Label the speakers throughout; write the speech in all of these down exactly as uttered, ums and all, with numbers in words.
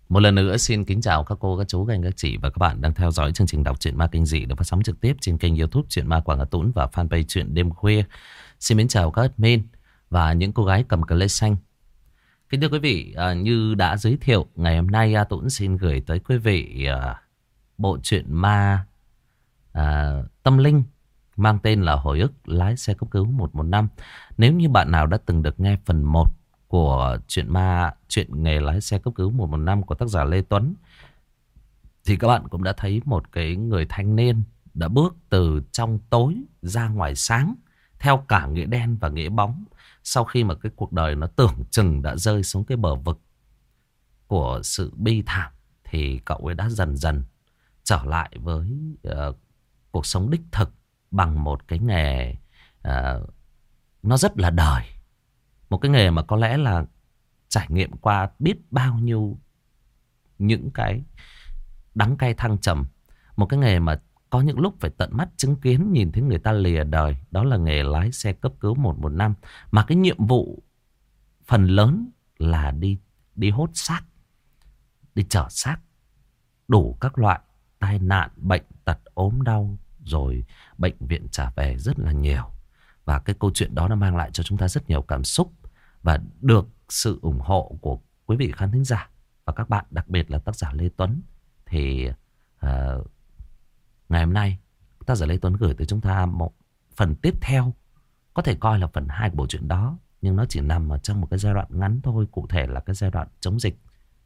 Speaker 1: Một lần nữa xin kính chào các cô, các chú, các anh, các chị và các bạn đang theo dõi chương trình đọc truyện ma kinh dị được phát sóng trực tiếp trên kênh YouTube Truyện Ma Quảng Hà Tũng và fanpage Truyện Đêm Khuya. Xin mến chào các admin và những cô gái cầm cờ lê xanh. Kính thưa quý vị, à, như đã giới thiệu, ngày hôm nay A Tũng xin gửi tới quý vị à, bộ truyện ma à, tâm linh mang tên là Hồi ức lái xe cấp cứu một một năm. Nếu như bạn nào đã từng được nghe phần một của chuyện ma, chuyện nghề lái xe cấp cứu một một năm của tác giả Lê Tuấn, thì các bạn cũng đã thấy một cái người thanh niên đã bước từ trong tối ra ngoài sáng, theo cả nghĩa đen và nghĩa bóng. Sau khi mà cái cuộc đời nó tưởng chừng đã rơi xuống cái bờ vực của sự bi thảm, thì cậu ấy đã dần dần trở lại với uh, cuộc sống đích thực bằng một cái nghề uh, nó rất là đời. Một cái nghề mà có lẽ là trải nghiệm qua biết bao nhiêu những cái đắng cay thăng trầm. Một cái nghề mà có những lúc phải tận mắt chứng kiến, nhìn thấy người ta lìa đời. Đó là nghề lái xe cấp cứu một một năm. Mà cái nhiệm vụ phần lớn là đi đi hốt xác, đi chở xác, đủ các loại tai nạn, bệnh tật, ốm đau, rồi bệnh viện trả về rất là nhiều. Và cái câu chuyện đó nó mang lại cho chúng ta rất nhiều cảm xúc và được sự ủng hộ của quý vị khán thính giả và các bạn, đặc biệt là tác giả Lê Tuấn. Thì uh, ngày hôm nay tác giả Lê Tuấn gửi tới chúng ta một phần tiếp theo, có thể coi là phần hai của bộ truyện đó, nhưng nó chỉ nằm ở trong một cái giai đoạn ngắn thôi, cụ thể là cái giai đoạn chống dịch.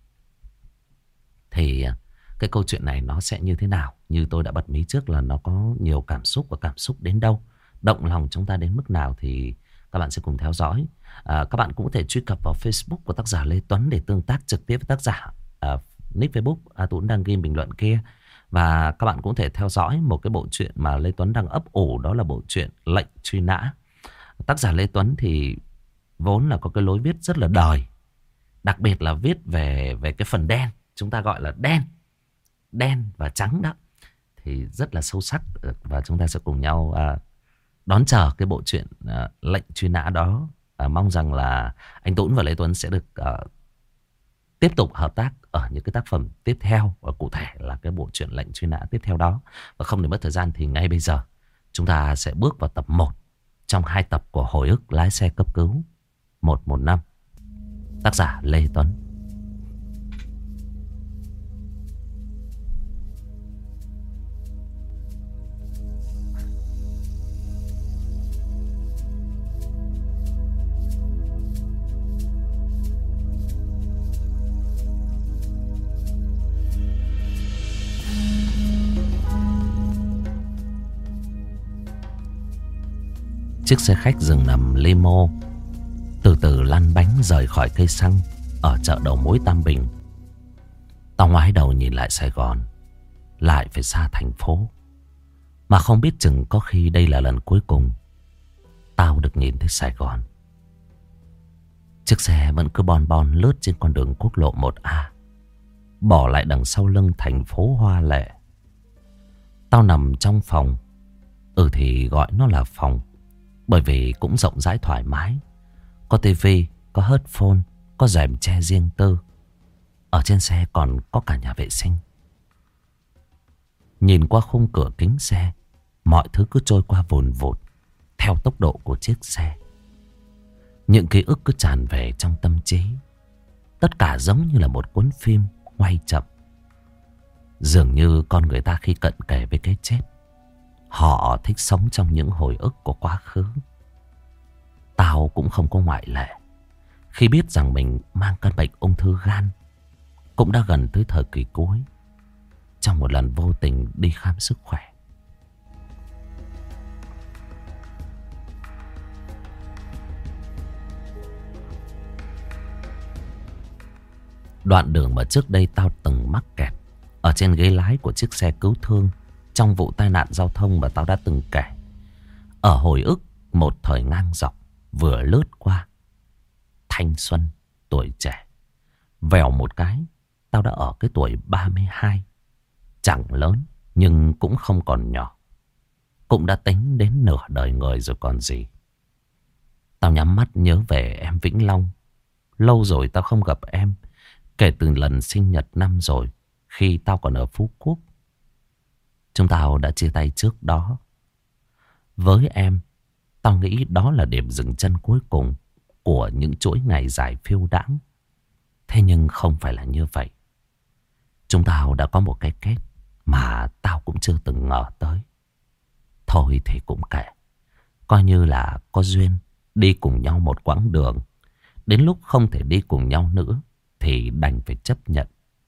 Speaker 1: Thì uh, cái câu chuyện này nó sẽ như thế nào? Như tôi đã bật mí trước là nó có nhiều cảm xúc, và cảm xúc đến đâu, động lòng chúng ta đến mức nào thì các bạn sẽ cùng theo dõi. À, các bạn cũng có thể truy cập vào Facebook của tác giả Lê Tuấn để tương tác trực tiếp với tác giả. À, nick Facebook A Tuấn đang ghi bình luận kia. Và các bạn cũng có thể theo dõi một cái bộ truyện mà Lê Tuấn đang ấp ủ, đó là bộ truyện Lệnh Truy Nã. Tác giả Lê Tuấn thì vốn là có cái lối viết rất là đời, đặc biệt là viết về về cái phần đen, chúng ta gọi là đen, đen và trắng đó, thì rất là sâu sắc. Và chúng ta sẽ cùng nhau à, đón chờ cái bộ truyện uh, Lệnh Truy Nã đó. uh, Mong rằng là anh Tuấn và Lê Tuấn sẽ được uh, tiếp tục hợp tác ở những cái tác phẩm tiếp theo, và cụ thể là cái bộ truyện Lệnh Truy Nã tiếp theo đó. Và không để mất thời gian thì ngay bây giờ chúng ta sẽ bước vào tập một trong hai tập của Hồi ức lái xe cấp cứu một một năm, tác giả Lê Tuấn. Chiếc xe khách dừng nằm limo từ từ lăn bánh rời khỏi cây xăng ở chợ đầu mối Tam Bình. Tao ngoái đầu nhìn lại Sài Gòn, lại phải xa thành phố, mà không biết chừng có khi đây là lần cuối cùng tao được nhìn thấy Sài Gòn. Chiếc xe vẫn cứ bon bon lướt trên con đường quốc lộ một A, bỏ lại đằng sau lưng thành phố hoa lệ. Tao nằm trong phòng, ừ thì gọi nó là phòng, bởi vì cũng rộng rãi thoải mái. Có tivi, có headphone, có rèm che riêng tư. Ở trên xe còn có cả nhà vệ sinh. Nhìn qua khung cửa kính xe, mọi thứ cứ trôi qua vùn vụt theo tốc độ của chiếc xe. Những ký ức cứ tràn về trong tâm trí. Tất cả giống như là một cuốn phim quay chậm. Dường như con người ta khi cận kề với cái chết, họ thích sống trong những hồi ức của quá khứ. Tao cũng không có ngoại lệ. Khi biết rằng mình mang căn bệnh ung thư gan, cũng đã gần tới thời kỳ cuối, trong một lần vô tình đi khám sức khỏe. Đoạn đường mà trước đây tao từng mắc kẹt ở trên ghế lái của chiếc xe cứu thương trong vụ tai nạn giao thông mà tao đã từng kể. Ở hồi ức một thời ngang dọc vừa lướt qua. Thanh xuân, tuổi trẻ. Vèo một cái, tao đã ở cái tuổi ba mươi hai. Chẳng lớn nhưng cũng không còn nhỏ. Cũng đã tính đến nửa đời người rồi còn gì. Tao nhắm mắt nhớ về em Vĩnh Long. Lâu rồi tao không gặp em. Kể từ lần sinh nhật năm rồi, khi tao còn ở Phú Quốc, chúng tao đã chia tay trước đó. Với em, tao nghĩ đó là điểm dừng chân cuối cùng của những chuỗi ngày dài phiêu đãng. Thế nhưng không phải là như vậy. Chúng tao đã có một cái kết mà tao cũng chưa từng ngờ tới. Thôi thì cũng kệ. Coi như là có duyên đi cùng nhau một quãng đường. Đến lúc không thể đi cùng nhau nữa thì đành phải chấp nhận.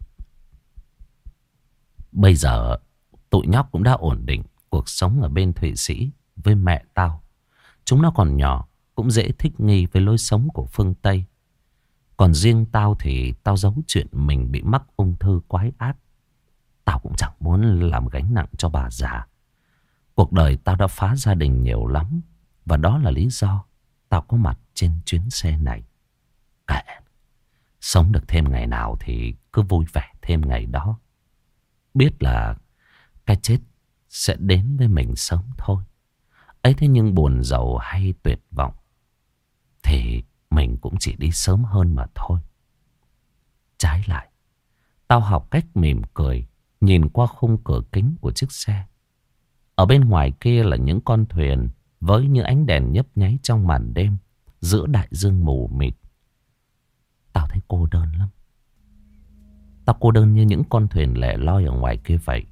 Speaker 1: Bây giờ tụi nhóc cũng đã ổn định cuộc sống ở bên Thụy Sĩ với mẹ tao. Chúng nó còn nhỏ, cũng dễ thích nghi với lối sống của phương Tây. Còn riêng tao thì tao giấu chuyện mình bị mắc ung thư quái ác. Tao cũng chẳng muốn làm gánh nặng cho bà già. Cuộc đời tao đã phá gia đình nhiều lắm. Và đó là lý do tao có mặt trên chuyến xe này. Kệ, sống được thêm ngày nào thì cứ vui vẻ thêm ngày đó. Biết là cái chết sẽ đến với mình sớm thôi. Ấy thế nhưng buồn giàu hay tuyệt vọng thì mình cũng chỉ đi sớm hơn mà thôi. Trái lại, tao học cách mỉm cười, nhìn qua khung cửa kính của chiếc xe. Ở bên ngoài kia là những con thuyền với những ánh đèn nhấp nháy trong màn đêm giữa đại dương mù mịt. Tao thấy cô đơn lắm. Tao cô đơn như những con thuyền lẻ loi ở ngoài kia vậy.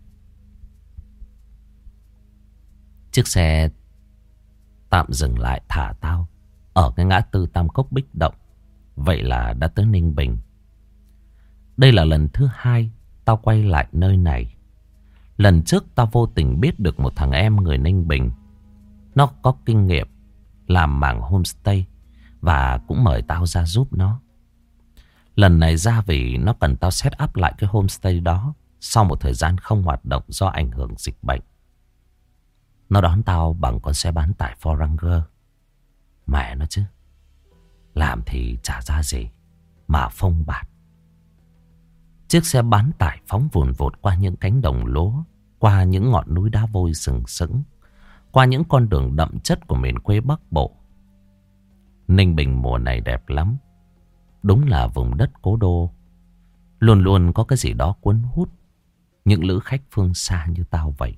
Speaker 1: Chiếc xe tạm dừng lại thả tao ở cái ngã tư Tam Cốc Bích Động. Vậy là đã tới Ninh Bình. Đây là lần thứ hai tao quay lại nơi này. Lần trước tao vô tình biết được một thằng em người Ninh Bình. Nó có kinh nghiệm làm mảng homestay và cũng mời tao ra giúp nó. Lần này ra vì nó cần tao set up lại cái homestay đó sau một thời gian không hoạt động do ảnh hưởng dịch bệnh. Nó đón tao bằng con xe bán tải Ford Ranger. Mẹ nó chứ, làm thì chả ra gì mà phông bạt. Chiếc xe bán tải phóng vùn vụt qua những cánh đồng lúa, qua những ngọn núi đá vôi sừng sững, qua những con đường đậm chất của miền quê Bắc Bộ. Ninh Bình mùa này đẹp lắm. Đúng là vùng đất cố đô. Luôn luôn có cái gì đó cuốn hút những lữ khách phương xa như tao vậy.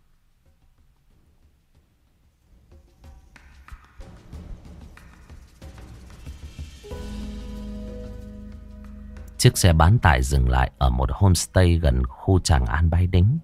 Speaker 1: Chiếc xe bán tải dừng lại ở một homestay gần khu Tràng An Bái Đính.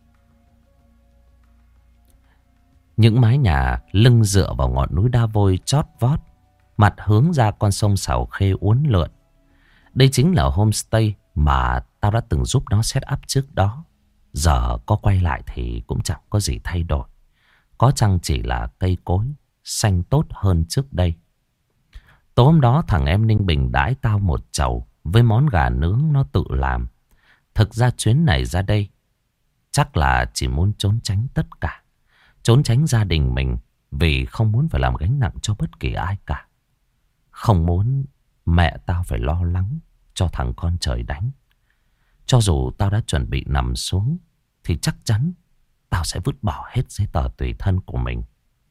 Speaker 1: Những mái nhà lưng dựa vào ngọn núi đá vôi chót vót, mặt hướng ra con sông Sào Khê uốn lượn. Đây chính là homestay mà tao đã từng giúp nó set up trước đó. Giờ có quay lại thì cũng chẳng có gì thay đổi. Có chăng chỉ là cây cối xanh tốt hơn trước đây. Tối hôm đó thằng em Ninh Bình đãi tao một chầu với món gà nướng nó tự làm. Thực ra chuyến này ra đây chắc là chỉ muốn trốn tránh tất cả. Trốn tránh gia đình mình vì không muốn phải làm gánh nặng cho bất kỳ ai cả. Không muốn mẹ tao phải lo lắng cho thằng con trời đánh. Cho dù tao đã chuẩn bị nằm xuống thì chắc chắn tao sẽ vứt bỏ hết giấy tờ tùy thân của mình.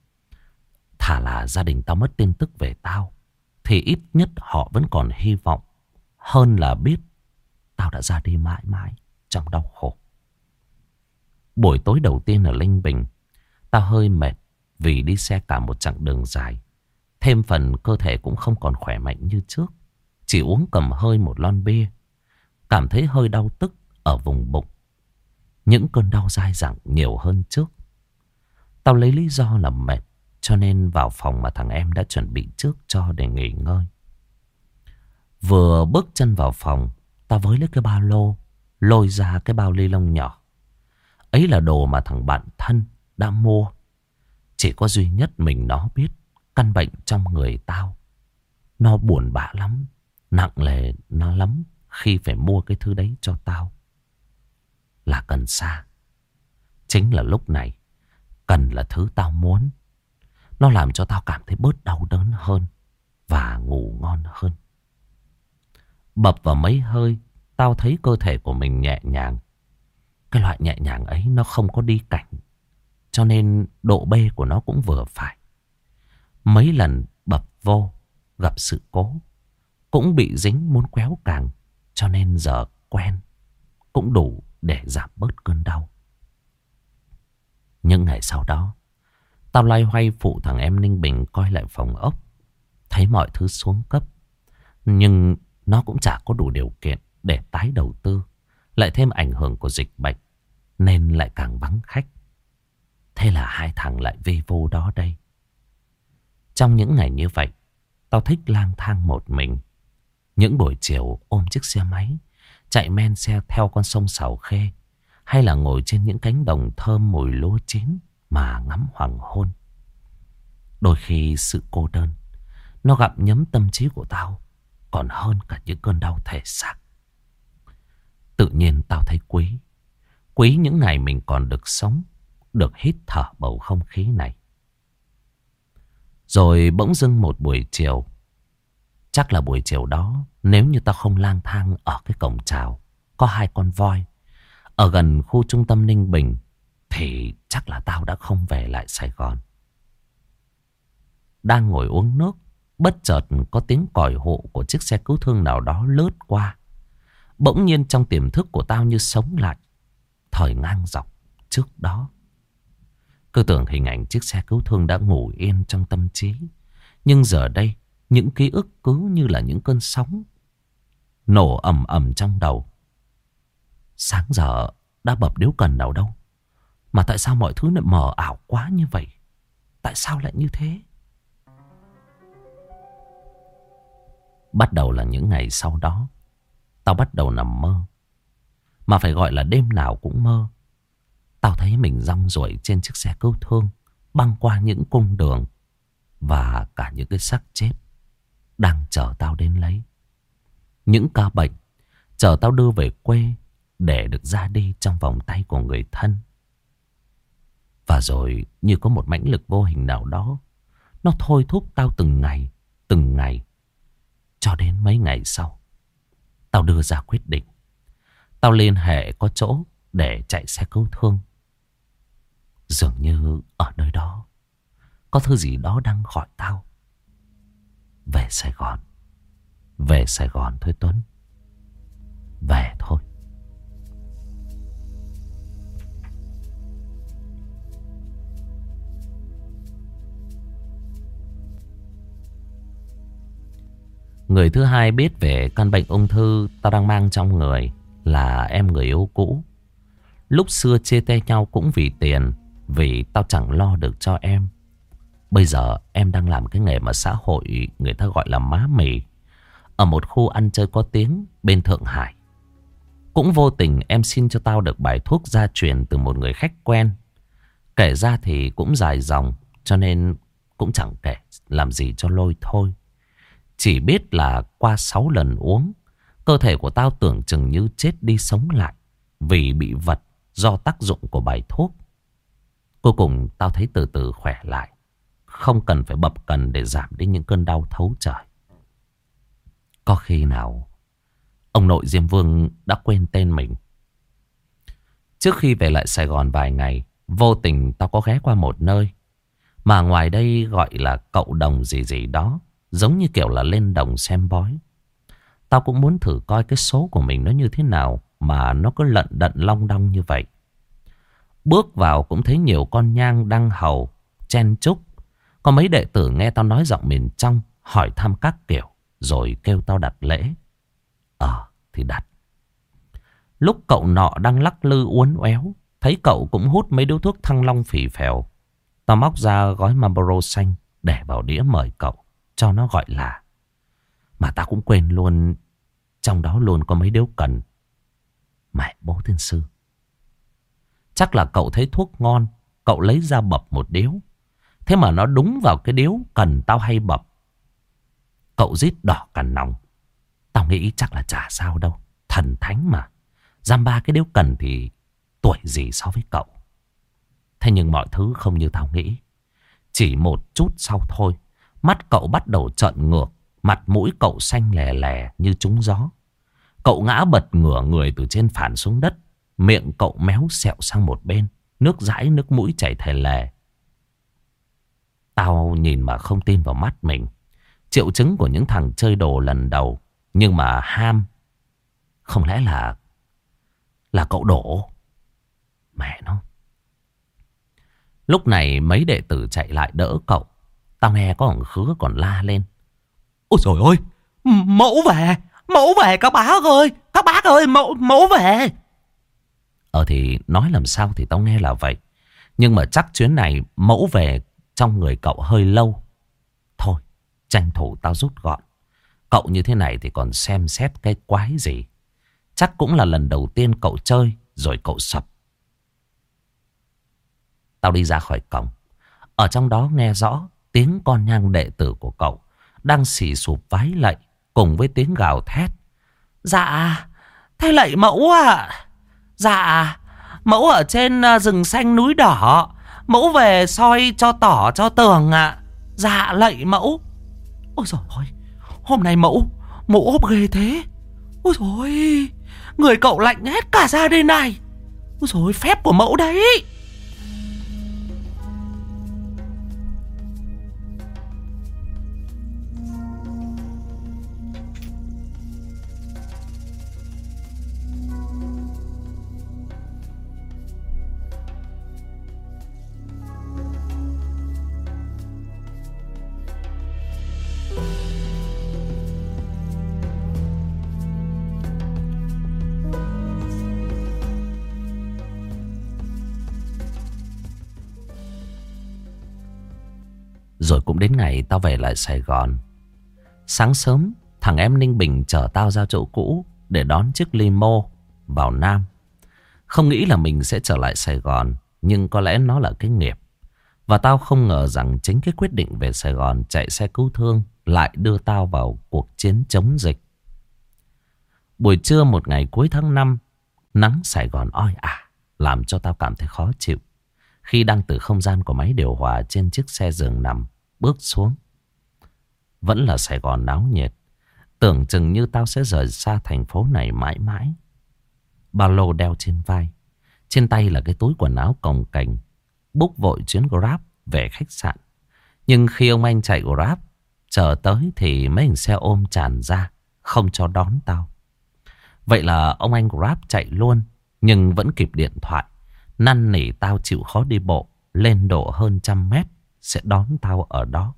Speaker 1: Thà là gia đình tao mất tin tức về tao thì ít nhất họ vẫn còn hy vọng, hơn là biết tao đã ra đi mãi mãi trong đau khổ. Buổi tối đầu tiên ở Ninh Bình, tao hơi mệt vì đi xe cả một chặng đường dài. Thêm phần cơ thể cũng không còn khỏe mạnh như trước. Chỉ uống cầm hơi một lon bia. Cảm thấy hơi đau tức ở vùng bụng. Những cơn đau dai dẳng nhiều hơn trước. Tao lấy lý do là mệt, cho nên vào phòng mà thằng em đã chuẩn bị trước cho để nghỉ ngơi. Vừa bước chân vào phòng, tao với lấy cái ba lô, lôi ra cái bao ni lông nhỏ. Ấy là đồ mà thằng bạn thân đã mua. Chỉ có duy nhất mình nó biết căn bệnh trong người tao. Nó buồn bã lắm, nặng nề nó lắm khi phải mua cái thứ đấy cho tao. Là cần sa. Chính là lúc này, cần là thứ tao muốn. Nó làm cho tao cảm thấy bớt đau đớn hơn và ngủ ngon hơn. Bập vào mấy hơi, tao thấy cơ thể của mình nhẹ nhàng. Cái loại nhẹ nhàng ấy nó không có đi cảnh, cho nên độ bê của nó cũng vừa phải. Mấy lần bập vô, gặp sự cố, cũng bị dính muốn quéo càng, cho nên giờ quen cũng đủ để giảm bớt cơn đau. Những ngày sau đó, tao loay hoay phụ thằng em Ninh Bình coi lại phòng ốc. Thấy mọi thứ xuống cấp, nhưng nó cũng chả có đủ điều kiện để tái đầu tư. Lại thêm ảnh hưởng của dịch bệnh nên lại càng vắng khách. Thế là hai thằng lại vi vu đó đây. Trong những ngày như vậy, tao thích lang thang một mình. Những buổi chiều ôm chiếc xe máy, chạy men xe theo con sông Sào Khê, hay là ngồi trên những cánh đồng thơm mùi lúa chín mà ngắm hoàng hôn. Đôi khi sự cô đơn nó gặm nhấm tâm trí của tao còn hơn cả những cơn đau thể xác. Tự nhiên tao thấy quý Quý những ngày mình còn được sống, được hít thở bầu không khí này. Rồi bỗng dưng một buổi chiều, chắc là buổi chiều đó, nếu như tao không lang thang ở cái cổng chào có hai con voi ở gần khu trung tâm Ninh Bình, thì chắc là tao đã không về lại Sài Gòn. Đang ngồi uống nước, bất chợt có tiếng còi hộ của chiếc xe cứu thương nào đó lướt qua. Bỗng nhiên trong tiềm thức của tao như sống lại thời ngang dọc trước đó. Cứ tưởng hình ảnh chiếc xe cứu thương đã ngủ yên trong tâm trí. Nhưng giờ đây, những ký ức cứ như là những cơn sóng nổ ầm ầm trong đầu. Sáng giờ đã bập điếu cần nào đâu, mà tại sao mọi thứ lại mờ ảo quá như vậy? Tại sao lại như thế? Bắt đầu là những ngày sau đó, tao bắt đầu nằm mơ. Mà phải gọi là đêm nào cũng mơ. Tao thấy mình rong ruổi trên chiếc xe cứu thương, băng qua những cung đường và cả những cái xác chết đang chờ tao đến lấy. Những ca bệnh chờ tao đưa về quê để được ra đi trong vòng tay của người thân. Và rồi như có một mãnh lực vô hình nào đó, nó thôi thúc tao từng ngày, từng ngày. Cho đến mấy ngày sau, tao đưa ra quyết định. Tao liên hệ có chỗ để chạy xe cứu thương. Dường như ở nơi đó có thứ gì đó đang gọi tao. Về Sài Gòn. Về Sài Gòn thôi Tuấn. Về thôi. Người thứ hai biết về căn bệnh ung thư tao đang mang trong người là em người yêu cũ. Lúc xưa chia tay nhau cũng vì tiền, vì tao chẳng lo được cho em. Bây giờ em đang làm cái nghề mà xã hội người ta gọi là má mì, ở một khu ăn chơi có tiếng bên Thượng Hải. Cũng vô tình em xin cho tao được bài thuốc gia truyền từ một người khách quen. Kể ra thì cũng dài dòng, cho nên cũng chẳng kể làm gì cho lôi thôi. Chỉ biết là qua sáu lần uống, cơ thể của tao tưởng chừng như chết đi sống lại vì bị vật do tác dụng của bài thuốc. Cuối cùng tao thấy từ từ khỏe lại, không cần phải bập cần để giảm đi những cơn đau thấu trời. Có khi nào ông nội Diêm Vương đã quên tên mình. Trước khi về lại Sài Gòn vài ngày, vô tình tao có ghé qua một nơi mà ngoài đây gọi là cậu đồng gì gì đó, giống như kiểu là lên đồng xem bói. Tao cũng muốn thử coi cái số của mình nó như thế nào mà nó cứ lận đận long đong như vậy. Bước vào cũng thấy nhiều con nhang đăng hầu, chen chúc. Có mấy đệ tử nghe tao nói giọng miền trong, hỏi thăm các kiểu, rồi kêu tao đặt lễ. Ờ thì đặt. Lúc cậu nọ đang lắc lư uốn éo, thấy cậu cũng hút mấy điếu thuốc Thăng Long phì phèo. Tao móc ra gói Marlboro xanh để vào đĩa mời cậu, cho nó gọi là. Mà tao cũng quên luôn, trong đó luôn có mấy điếu cần. Mẹ bố tiên sư. Chắc là cậu thấy thuốc ngon, cậu lấy ra bập một điếu. Thế mà nó đúng vào cái điếu cần tao hay bập. Cậu rít đỏ cả nòng. Tao nghĩ chắc là chả sao đâu, thần thánh mà. Giam ba cái điếu cần thì tuổi gì so với cậu. Thế nhưng mọi thứ không như tao nghĩ. Chỉ một chút sau thôi, mắt cậu bắt đầu trợn ngược, mặt mũi cậu xanh lè lè như trúng gió. Cậu ngã bật ngửa người từ trên phản xuống đất. Miệng cậu méo xẹo sang một bên, nước dãi nước mũi chảy thề lè. Tao nhìn mà không tin vào mắt mình. Triệu chứng của những thằng chơi đồ lần đầu, nhưng mà ham Không lẽ là Là cậu đổ? Mẹ nó. Lúc này mấy đệ tử chạy lại đỡ cậu. Tao nghe có thằng Khứa còn la lên: ôi trời ơi, mẫu về, mẫu về các bác ơi, các bác ơi, mẫu, mẫu về. Ờ thì nói làm sao thì tao nghe là vậy. Nhưng mà chắc chuyến này mẫu về trong người cậu hơi lâu. Thôi, tranh thủ tao rút gọn. Cậu như thế này thì còn xem xét cái quái gì. Chắc cũng là lần đầu tiên cậu chơi rồi cậu sập. Tao đi ra khỏi cổng. Ở trong đó nghe rõ tiếng con nhang đệ tử của cậu đang xì sụp vái lạy cùng với tiếng gào thét: dạ, thế lạy mẫu à? Dạ, mẫu ở trên rừng xanh núi đỏ, mẫu về soi cho tỏ cho tường ạ. À. Dạ lạy mẫu. Ôi dồi ôi, hôm nay mẫu, mẫu ốp ghê thế. Ôi dồi ôi, người cậu lạnh hết cả ra đây này. Ôi dồi ôi, phép của mẫu đấy. Rồi cũng đến ngày tao về lại Sài Gòn. Sáng sớm thằng em Ninh Bình chở tao ra chỗ cũ để đón chiếc limo vào Nam. Không nghĩ là mình sẽ trở lại Sài Gòn, nhưng có lẽ nó là cái nghiệp. Và tao không ngờ rằng chính cái quyết định về Sài Gòn chạy xe cứu thương lại đưa tao vào cuộc chiến chống dịch. Buổi trưa một ngày cuối tháng năm, nắng Sài Gòn oi ả làm cho tao cảm thấy khó chịu. Khi đang từ không gian của máy điều hòa trên chiếc xe giường nằm bước xuống, vẫn là Sài Gòn náo nhiệt. Tưởng chừng như tao sẽ rời xa thành phố này mãi mãi. Ba lô đeo trên vai, trên tay là cái túi quần áo cồng kềnh, book vội chuyến Grab về khách sạn. Nhưng khi ông anh chạy Grab chờ tới thì mấy hình xe ôm tràn ra, không cho đón tao. Vậy là ông anh Grab chạy luôn, nhưng vẫn kịp điện thoại năn nỉ tao chịu khó đi bộ lên độ hơn trăm mét sẽ đón tao ở đó.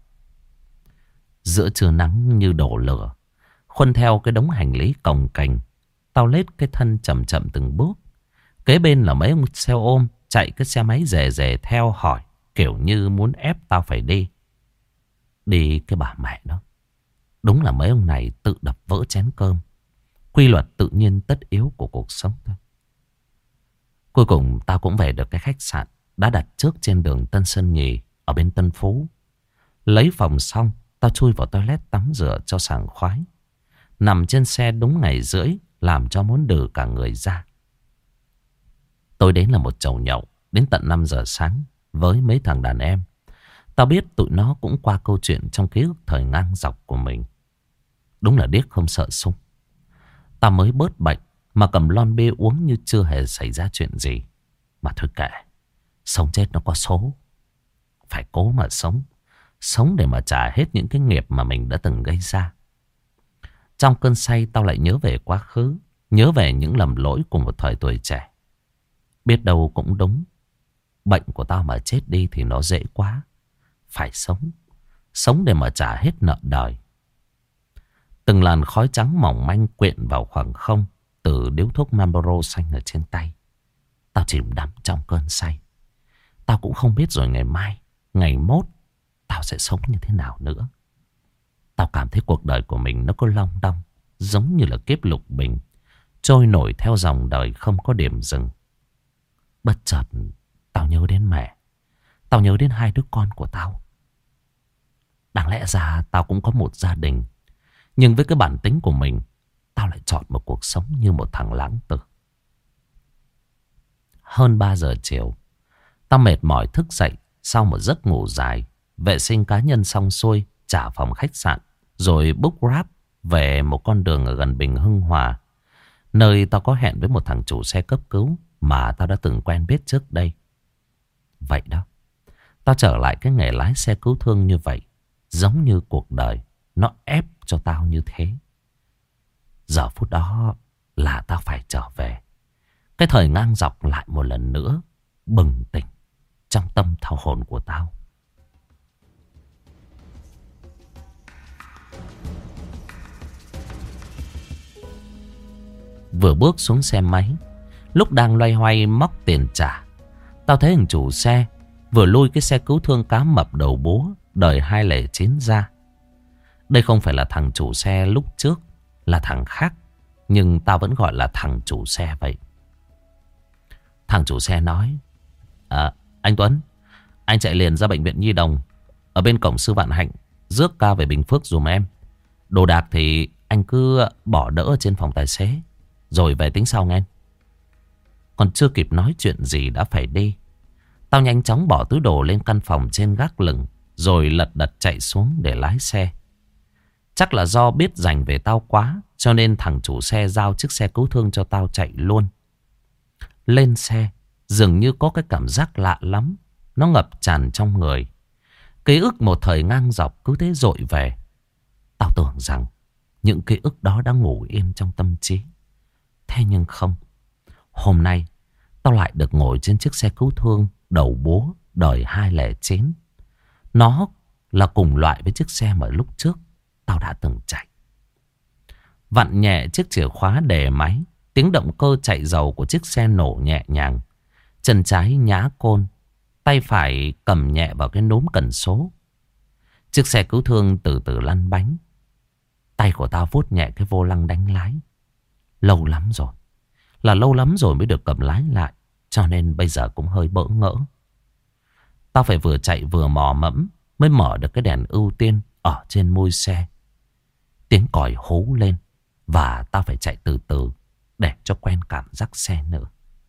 Speaker 1: Giữa trưa nắng như đổ lửa, khuân theo cái đống hành lý cồng kềnh, tao lết cái thân chậm chậm từng bước. Kế bên là mấy ông xe ôm chạy cái xe máy rề rề theo hỏi, kiểu như muốn ép tao phải đi. Đi cái bà mẹ đó. Đúng là mấy ông này tự đập vỡ chén cơm. Quy luật tự nhiên tất yếu của cuộc sống thôi. Cuối cùng tao cũng về được cái khách sạn đã đặt trước trên đường Tân Sơn Nhì ở bên Tân Phú. Lấy phòng xong, tao chui vào toilet tắm rửa cho sảng khoái. Nằm trên xe đúng ngày rưỡi, làm cho muốn đừ cả người ra. Tối đến là một chầu nhậu đến tận năm giờ sáng với mấy thằng đàn em. Tao biết tụi nó cũng qua câu chuyện trong ký ức thời ngang dọc của mình. Đúng là điếc không sợ súng. Tao mới bớt bệnh mà cầm lon bia uống như chưa hề xảy ra chuyện gì. Mà thôi kệ, sống chết nó có số. Phải cố mà sống. Sống để mà trả hết những cái nghiệp mà mình đã từng gây ra. Trong cơn say tao lại nhớ về quá khứ. Nhớ về những lầm lỗi của một thời tuổi trẻ. Biết đâu cũng đúng. Bệnh của tao mà chết đi thì nó dễ quá. Phải sống. Sống để mà trả hết nợ đời. Từng làn khói trắng mỏng manh quyện vào khoảng không từ điếu thuốc Marlboro xanh ở trên tay. Tao chìm đắm trong cơn say. Tao cũng không biết rồi ngày mai, ngày mốt, tao sẽ sống như thế nào nữa. Tao cảm thấy cuộc đời của mình nó có long đong, giống như là kiếp lục bình, trôi nổi theo dòng đời không có điểm dừng. Bất chợt, tao nhớ đến mẹ. Tao nhớ đến hai đứa con của tao. Đáng lẽ ra tao cũng có một gia đình. Nhưng với cái bản tính của mình, tao lại chọn một cuộc sống như một thằng lãng tử. Hơn ba giờ chiều, tao mệt mỏi thức dậy sau một giấc ngủ dài. Vệ sinh cá nhân xong xuôi, trả phòng khách sạn, rồi book Grab về một con đường ở gần Bình Hưng Hòa, nơi tao có hẹn với một thằng chủ xe cấp cứu mà tao đã từng quen biết trước đây. Vậy đó, tao trở lại cái nghề lái xe cứu thương như vậy, giống như cuộc đời nó ép cho tao như thế. Giờ phút đó là tao Cái thời ngang dọc lại một lần nữa bừng tỉnh trong tâm thao hồn của tao. Vừa bước xuống xe máy, lúc đang loay hoay móc tiền trả, tao thấy thằng chủ xe vừa lôi cái xe cứu thương cá mập đầu búa đời hai lẻ chín ra. Đây không phải là thằng chủ xe lúc trước, là thằng khác, nhưng tao vẫn gọi là thằng chủ xe vậy. Thằng chủ xe nói: À, anh Tuấn, anh chạy liền ra bệnh viện Nhi Đồng, ở bên cổng Sư Vạn Hạnh, rước ca về Bình Phước dùm em. Đồ đạc thì anh cứ bỏ đỡ ở trên phòng tài xế, rồi về tính sau nghe. Còn chưa kịp nói chuyện gì đã phải đi. Tao nhanh chóng bỏ túi đồ lên căn phòng trên gác lửng, rồi lật đật chạy xuống để lái xe. Chắc là do biết dành về tao quá, cho nên thằng chủ xe giao chiếc xe cứu thương cho tao chạy luôn. Lên xe, dường như có cái cảm giác lạ lắm, nó ngập tràn trong người. Ký ức một thời ngang dọc cứ thế dội về. Tao tưởng rằng những ký ức đó đã ngủ yên trong tâm trí. Thế nhưng không. Hôm nay tao lại được ngồi trên chiếc xe cứu thương đầu búa đời hai lẻ chín. Nó là cùng loại với chiếc xe mà lúc trước tao đã từng chạy. Vặn nhẹ chiếc chìa khóa đề máy, tiếng động cơ chạy dầu của chiếc xe nổ nhẹ nhàng. Chân trái nhá côn, tay phải cầm nhẹ vào cái núm cần số. Chiếc xe cứu thương từ từ lăn bánh. Tay của tao vuốt nhẹ cái vô lăng đánh lái. Lâu lắm rồi, là lâu lắm rồi mới được cầm lái lại, cho nên bây giờ cũng hơi bỡ ngỡ. Tao phải vừa chạy vừa mò mẫm mới mở được cái đèn ưu tiên ở trên mui xe. Tiếng còi hú lên, và tao phải chạy từ từ để cho quen cảm giác xe nữa.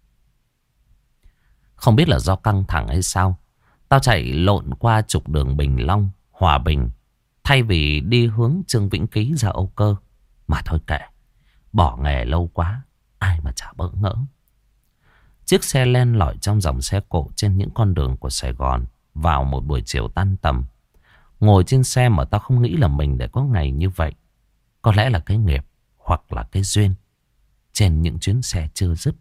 Speaker 1: Không biết là do căng thẳng hay sao, tao chạy lộn qua trục đường Bình Long, Hòa Bình, thay vì đi hướng Trương Vĩnh Ký ra Âu Cơ. Mà thôi kệ, bỏ nghề lâu quá, ai mà chả bỡ ngỡ. Chiếc xe len lỏi trong dòng xe cộ trên những con đường của Sài Gòn vào một buổi chiều tan tầm. Ngồi trên xe mà tao không nghĩ là mình để có ngày như vậy. Có lẽ là cái nghiệp hoặc là cái duyên trên những chuyến xe chưa dứt.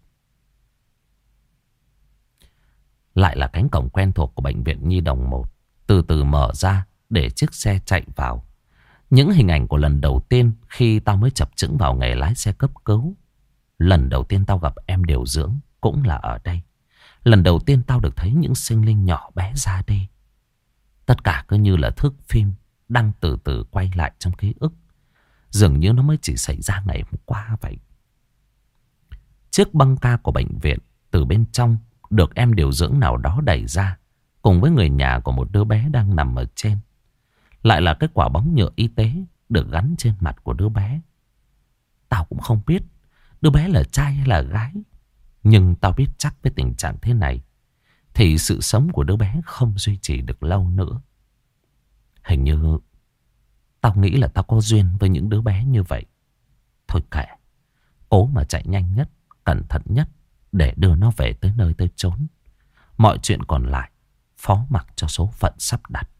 Speaker 1: Lại là cánh cổng quen thuộc của bệnh viện Nhi Đồng một từ từ mở ra để chiếc xe chạy vào. Những hình ảnh của lần đầu tiên khi tao mới chập chững vào nghề lái xe cấp cứu. Lần đầu tiên tao gặp em điều dưỡng cũng là ở đây. Lần đầu tiên tao được thấy những sinh linh nhỏ bé ra đi. Tất cả cứ như là thước phim đang từ từ quay lại trong ký ức. Dường như nó mới chỉ xảy ra ngày hôm qua vậy. Chiếc băng ca của bệnh viện từ bên trong được em điều dưỡng nào đó đẩy ra, cùng với người nhà của một đứa bé đang nằm ở trên. Lại là cái quả bóng nhựa y tế được gắn trên mặt của đứa bé. Tao cũng không biết đứa bé là trai hay là gái, nhưng tao biết chắc với tình trạng thế này thì sự sống của đứa bé không duy trì được lâu nữa. Hình như tao nghĩ là tao có duyên với những đứa bé như vậy. Thôi kệ, cố mà chạy nhanh nhất, cẩn thận nhất để đưa nó về tới nơi tới chốn. Mọi chuyện còn lại phó mặc cho số phận sắp đặt.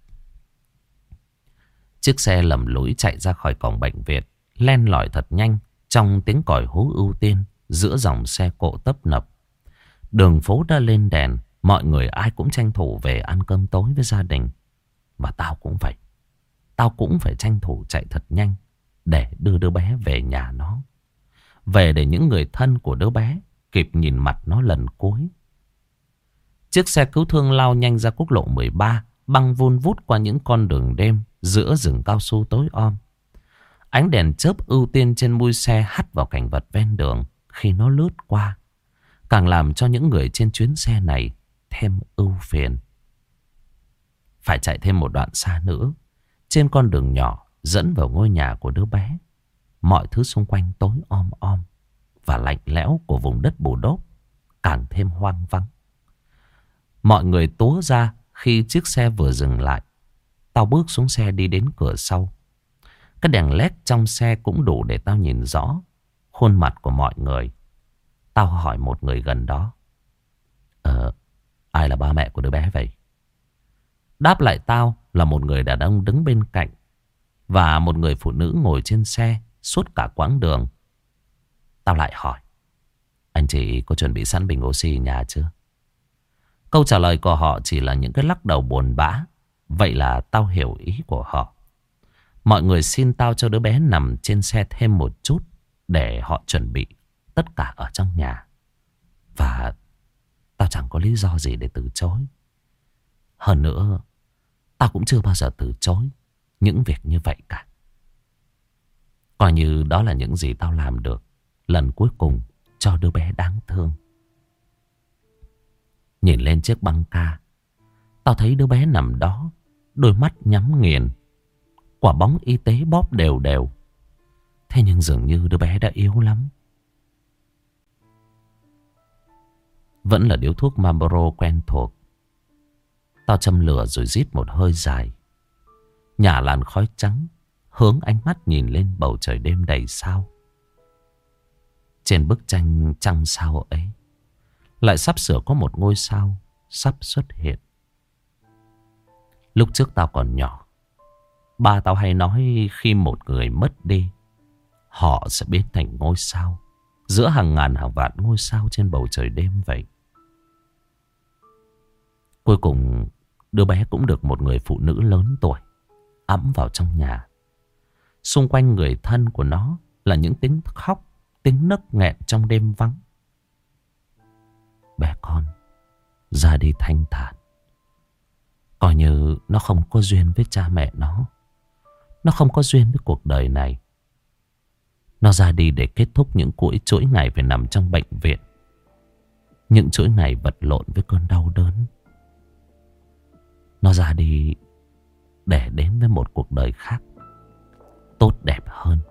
Speaker 1: Chiếc xe lầm lũi chạy ra khỏi cổng bệnh viện, len lỏi thật nhanh trong tiếng còi hú ưu tiên giữa dòng xe cộ tấp nập. Đường phố đã lên đèn, mọi người ai cũng tranh thủ về ăn cơm tối với gia đình. Và tao cũng vậy. Tao cũng phải tranh thủ chạy thật nhanh để đưa đứa bé về nhà nó. Về để những người thân của đứa bé kịp nhìn mặt nó lần cuối. Chiếc xe cứu thương lao nhanh ra quốc lộ mười ba, băng vun vút qua những con đường đêm giữa rừng cao su tối om. Ánh đèn chớp ưu tiên trên mui xe hắt vào cảnh vật ven đường khi nó lướt qua, càng làm cho những người trên chuyến xe này thêm ưu phiền. Phải chạy thêm một đoạn xa nữa, trên con đường nhỏ dẫn vào ngôi nhà của đứa bé. Mọi thứ xung quanh tối om om và lạnh lẽo của vùng đất Bù Đốp càng thêm hoang vắng. Mọi người túa ra khi chiếc xe vừa dừng lại. Tao bước xuống xe đi đến cửa sau. Cái đèn led trong xe cũng đủ để tao nhìn rõ khuôn mặt của mọi người. Tao hỏi một người gần đó: Ờ, ai là ba mẹ của đứa bé vậy? Đáp lại tao là một người đàn ông đứng bên cạnh và một người phụ nữ ngồi trên xe suốt cả quãng đường. Tao lại hỏi: Anh chị có chuẩn bị sẵn bình oxy nhà chưa? Câu trả lời của họ chỉ là những cái lắc đầu buồn bã. Vậy là tao hiểu ý của họ. Mọi người xin tao cho đứa bé nằm trên xe thêm một chút để họ chuẩn bị tất cả ở trong nhà. Và tao chẳng có lý do gì để từ chối. Hơn nữa, tao cũng chưa bao giờ từ chối những việc như vậy cả. Coi như đó là những gì tao làm được lần cuối cùng cho đứa bé đáng thương. Nhìn lên chiếc băng ca, tao thấy đứa bé nằm đó, đôi mắt nhắm nghiền, quả bóng y tế bóp đều đều. Thế nhưng dường như đứa bé đã yếu lắm. Vẫn là điếu thuốc Marlboro quen thuộc. Tao châm lửa rồi rít một hơi dài, nhả làn khói trắng, hướng ánh mắt nhìn lên bầu trời đêm đầy sao. Trên bức tranh trăng sao ấy lại sắp sửa có một ngôi sao sắp xuất hiện. Lúc trước tao còn nhỏ, ba tao hay nói khi một người mất đi, họ sẽ biến thành ngôi sao giữa hàng ngàn hàng vạn ngôi sao trên bầu trời đêm vậy. Cuối cùng đứa bé cũng được một người phụ nữ lớn tuổi ẵm vào trong nhà. Xung quanh người thân của nó là những tiếng khóc, tiếng nấc nghẹn trong đêm vắng. Bé con ra đi thanh thản, coi như nó không có duyên với cha mẹ nó. Nó không có duyên với cuộc đời này. Nó ra đi để kết thúc những chuỗi chuỗi ngày phải nằm trong bệnh viện. Những chuỗi ngày vật lộn với cơn đau đớn. Nó ra đi để đến với một cuộc đời khác tốt đẹp hơn.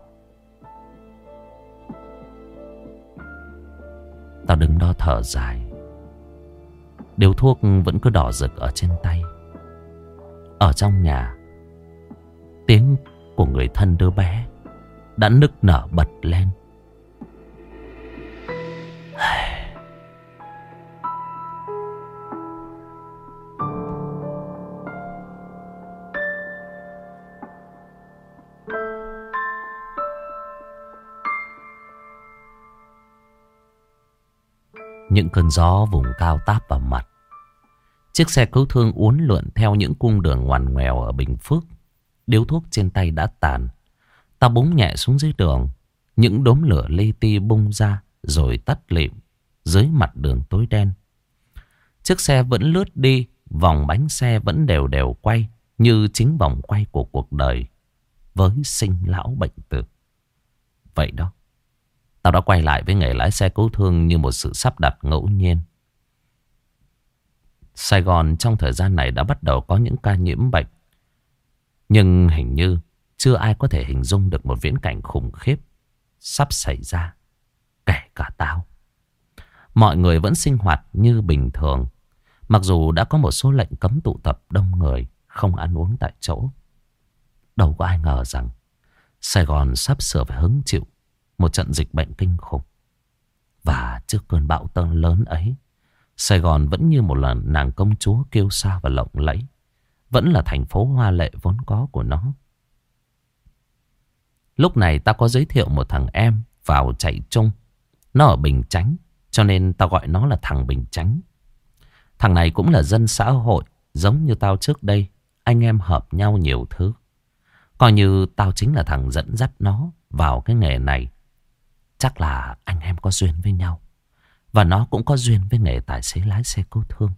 Speaker 1: Tao đứng đó thở dài. Điếu thuốc vẫn cứ đỏ rực ở trên tay. Ở trong nhà, tiếng của người thân đứa bé đã nức nở bật lên. Những cơn gió vùng cao táp vào mặt. Chiếc xe cứu thương uốn lượn theo những cung đường ngoằn ngoèo ở Bình Phước. Điếu thuốc trên tay đã tàn. Ta búng nhẹ xuống dưới đường. Những đốm lửa li ti bung ra rồi tắt lịm dưới mặt đường tối đen. Chiếc xe vẫn lướt đi. Vòng bánh xe vẫn đều đều quay như chính vòng quay của cuộc đời với sinh lão bệnh tử. Vậy đó, tao đã quay lại với nghề lái xe cứu thương như một sự sắp đặt ngẫu nhiên. Sài Gòn trong thời gian này đã bắt đầu có những ca nhiễm bệnh. Nhưng hình như chưa ai có thể hình dung được một viễn cảnh khủng khiếp sắp xảy ra. Kể cả tao. Mọi người vẫn sinh hoạt như bình thường. Mặc dù đã có một số lệnh cấm tụ tập đông người, không ăn uống tại chỗ. Đâu có ai ngờ rằng Sài Gòn sắp sửa phải hứng chịu một trận dịch bệnh kinh khủng. Và trước cơn bão tơn lớn ấy, Sài Gòn vẫn như một lần nàng công chúa kiêu sa và lộng lẫy. Vẫn là thành phố hoa lệ vốn có của nó. Lúc này tao có giới thiệu một thằng em vào chạy chung. Nó ở Bình Chánh, cho nên tao gọi nó là thằng Bình Chánh. Thằng này cũng là dân xã hội, giống như tao trước đây. Anh em hợp nhau nhiều thứ. Coi như tao chính là thằng dẫn dắt nó vào cái nghề này. Chắc là anh em có duyên với nhau. Và nó cũng có duyên với nghề tài xế lái xe cứu thương.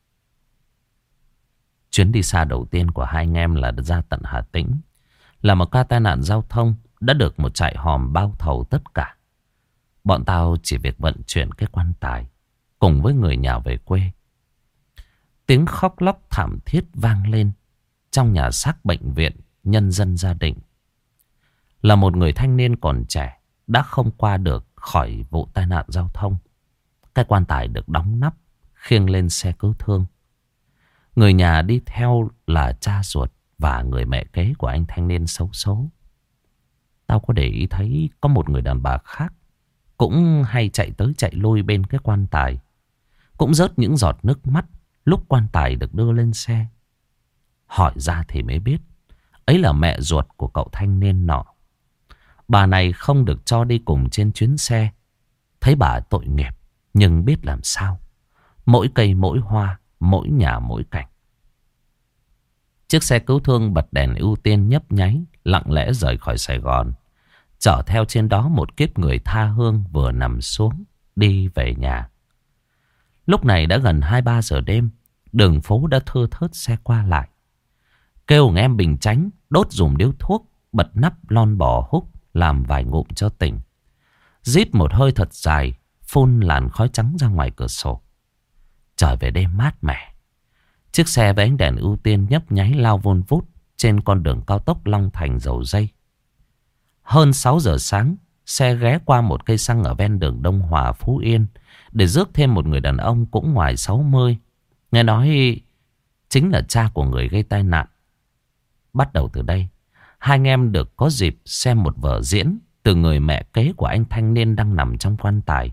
Speaker 1: Chuyến đi xa đầu tiên của hai anh em là ra tận Hà Tĩnh. Là một ca tai nạn giao thông đã được một trại hòm bao thầu tất cả. Bọn tao chỉ việc vận chuyển cái quan tài cùng với người nhà về quê. Tiếng khóc lóc thảm thiết vang lên trong nhà xác bệnh viện nhân dân gia đình. Là một người thanh niên còn trẻ đã không qua được khỏi vụ tai nạn giao thông. Cái quan tài được đóng nắp, khiêng lên xe cứu thương. Người nhà đi theo là cha ruột và người mẹ kế của anh thanh niên xấu số. Tao có để ý thấy có một người đàn bà khác cũng hay chạy tới chạy lui bên cái quan tài. Cũng rớt những giọt nước mắt lúc quan tài được đưa lên xe. Hỏi ra thì mới biết ấy là mẹ ruột của cậu thanh niên nọ. Bà này không được cho đi cùng trên chuyến xe. Thấy bà tội nghiệp Nhưng biết làm sao, mỗi cây mỗi hoa, mỗi nhà mỗi cảnh. Chiếc xe cứu thương bật đèn ưu tiên nhấp nháy, lặng lẽ rời khỏi Sài Gòn, chở theo trên đó một kiếp người tha hương vừa nằm xuống, đi về nhà. Lúc này đã gần hai ba giờ đêm, đường phố đã thưa thớt xe qua lại. Kêu em Bình Chánh đốt dùm điếu thuốc, bật nắp lon bò húc, làm vài ngụm cho tỉnh. Rít một hơi thật dài, phun làn khói trắng ra ngoài cửa sổ. Trời về đêm mát mẻ. Chiếc xe với ánh đèn ưu tiên nhấp nháy lao vun vút trên con đường cao tốc Long Thành Dầu Giây. Hơn sáu giờ sáng, xe ghé qua một cây xăng ở ven đường Đông Hòa, Phú Yên để rước thêm một người đàn ông cũng ngoài sáu mươi. Nghe nói chính là cha của người gây tai nạn. Bắt đầu từ đây, hai anh em được có dịp xem một vở diễn từ người mẹ kế của anh thanh niên đang nằm trong quan tài.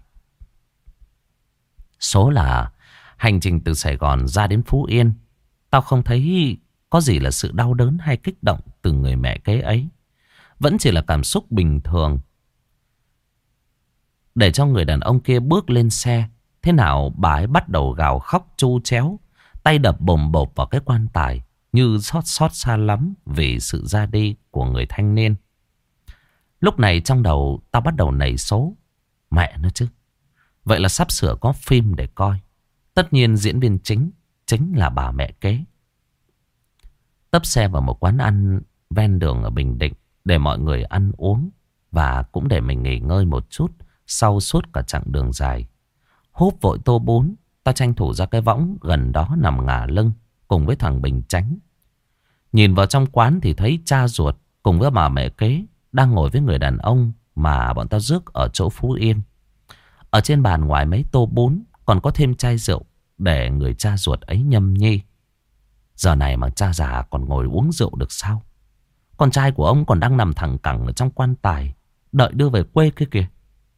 Speaker 1: Số là hành trình từ Sài Gòn ra đến Phú Yên, tao không thấy có gì là sự đau đớn hay kích động từ người mẹ kế ấy. Vẫn chỉ là cảm xúc bình thường. Để cho người đàn ông kia bước lên xe, thế nào bà ấy bắt đầu gào khóc tru chéo, tay đập bồm bộp vào cái quan tài, như xót xót xa lắm vì sự ra đi của người thanh niên. Lúc này trong đầu tao bắt đầu nảy số. Mẹ nó chứ, vậy là sắp sửa có phim để coi. Tất nhiên diễn viên chính chính là bà mẹ kế. Tấp xe vào một quán ăn ven đường ở Bình Định để mọi người ăn uống và cũng để mình nghỉ ngơi một chút sau suốt cả chặng đường dài. Húp vội tô bún, ta tranh thủ ra cái võng gần đó nằm ngả lưng cùng với thằng Bình Chánh. Nhìn vào trong quán thì thấy cha ruột cùng với bà mẹ kế đang ngồi với người đàn ông mà bọn tao rước ở chỗ Phú Yên. Ở trên bàn ngoài mấy tô bún còn có thêm chai rượu để người cha ruột ấy nhâm nhi. Giờ này mà cha già còn ngồi uống rượu được sao? Con trai của ông còn đang nằm thẳng cẳng ở trong quan tài, đợi đưa về quê kia kìa.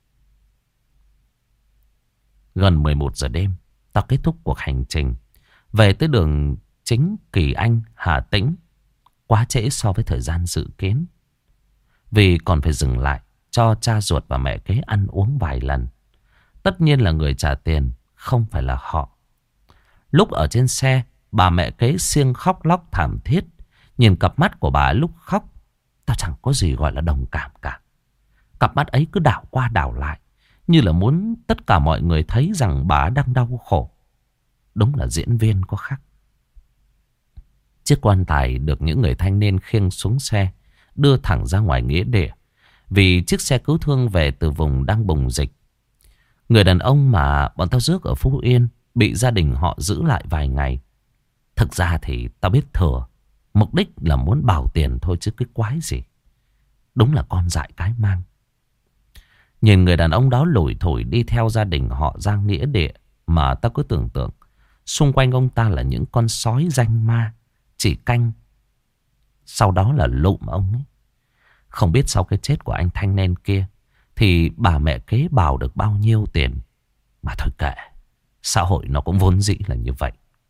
Speaker 1: Gần mười một giờ đêm, tao kết thúc cuộc hành trình về tới đường chính Kỳ Anh, Hà Tĩnh. Quá trễ so với thời gian dự kiến, vì còn phải dừng lại cho cha ruột và mẹ kế ăn uống vài lần. Tất nhiên là người trả tiền không phải là họ. Lúc ở trên xe, bà mẹ kế siêng khóc lóc thảm thiết. Nhìn cặp mắt của bà lúc khóc, tao chẳng có gì gọi là đồng cảm cả. Cặp mắt ấy cứ đảo qua đảo lại, như là muốn tất cả mọi người thấy rằng bà đang đau khổ. Đúng là diễn viên có khác. Chiếc quan tài được những người thanh niên khiêng xuống xe, đưa thẳng ra ngoài nghĩa địa, vì chiếc xe cứu thương về từ vùng đang bùng dịch. Người đàn ông mà bọn tao rước ở Phú Yên bị gia đình họ giữ lại vài ngày. Thực ra thì tao biết thừa, mục đích là muốn bảo tiền thôi chứ cái quái gì. Đúng là con dại cái mang. Nhìn người đàn ông đó lủi thủi đi theo gia đình họ ra nghĩa địa, mà tao cứ tưởng tượng xung quanh ông ta là những con sói danh ma chỉ canh, sau đó là lụm ông ấy. Không biết sau cái chết của anh thanh niên kia thì bà mẹ kế bào được bao nhiêu tiền. Mà thôi kệ, xã hội nó cũng vốn dĩ là như vậy.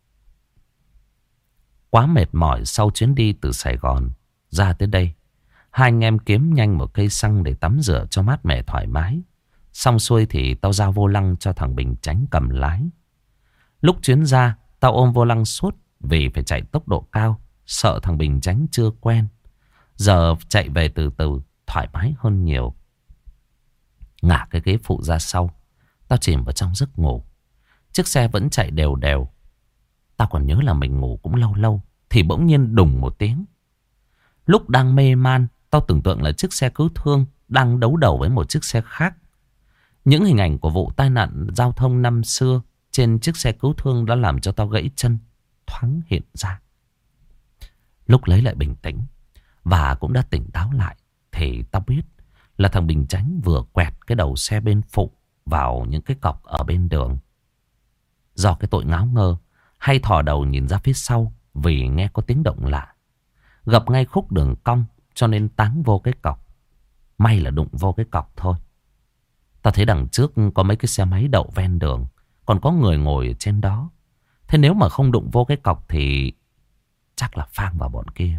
Speaker 1: Quá mệt mỏi sau chuyến đi từ Sài Gòn ra tới đây, hai anh em kiếm nhanh một cây xăng để tắm rửa cho mát mẻ thoải mái. Xong xuôi thì tao giao vô lăng cho thằng Bình Chánh cầm lái. Lúc chuyến ra, tao ôm vô lăng suốt vì phải chạy tốc độ cao, sợ thằng Bình Chánh chưa quen. Giờ chạy về từ từ thoải mái hơn nhiều. Ngả cái ghế phụ ra sau, tao chìm vào trong giấc ngủ. Chiếc xe vẫn chạy đều đều. Tao còn nhớ là mình ngủ cũng lâu lâu thì bỗng nhiên đùng một tiếng. Lúc đang mê man, tao tưởng tượng là chiếc xe cứu thương đang đấu đầu với một chiếc xe khác. Những hình ảnh của vụ tai nạn giao thông năm xưa trên chiếc xe cứu thương đã làm cho tao gãy chân thoáng hiện ra. Lúc lấy lại bình tĩnh và cũng đã tỉnh táo lại thì tao biết là thằng Bình Chánh vừa quẹt cái đầu xe bên phụ vào những cái cọc ở bên đường. Do cái tội ngáo ngơ hay thò đầu nhìn ra phía sau vì nghe có tiếng động lạ, gặp ngay khúc đường cong cho nên táng vô cái cọc. May là đụng vô cái cọc thôi. Tao thấy đằng trước có mấy cái xe máy đậu ven đường, còn có người ngồi ở trên đó. Thế nếu mà không đụng vô cái cọc thì chắc là phang vào bọn kia.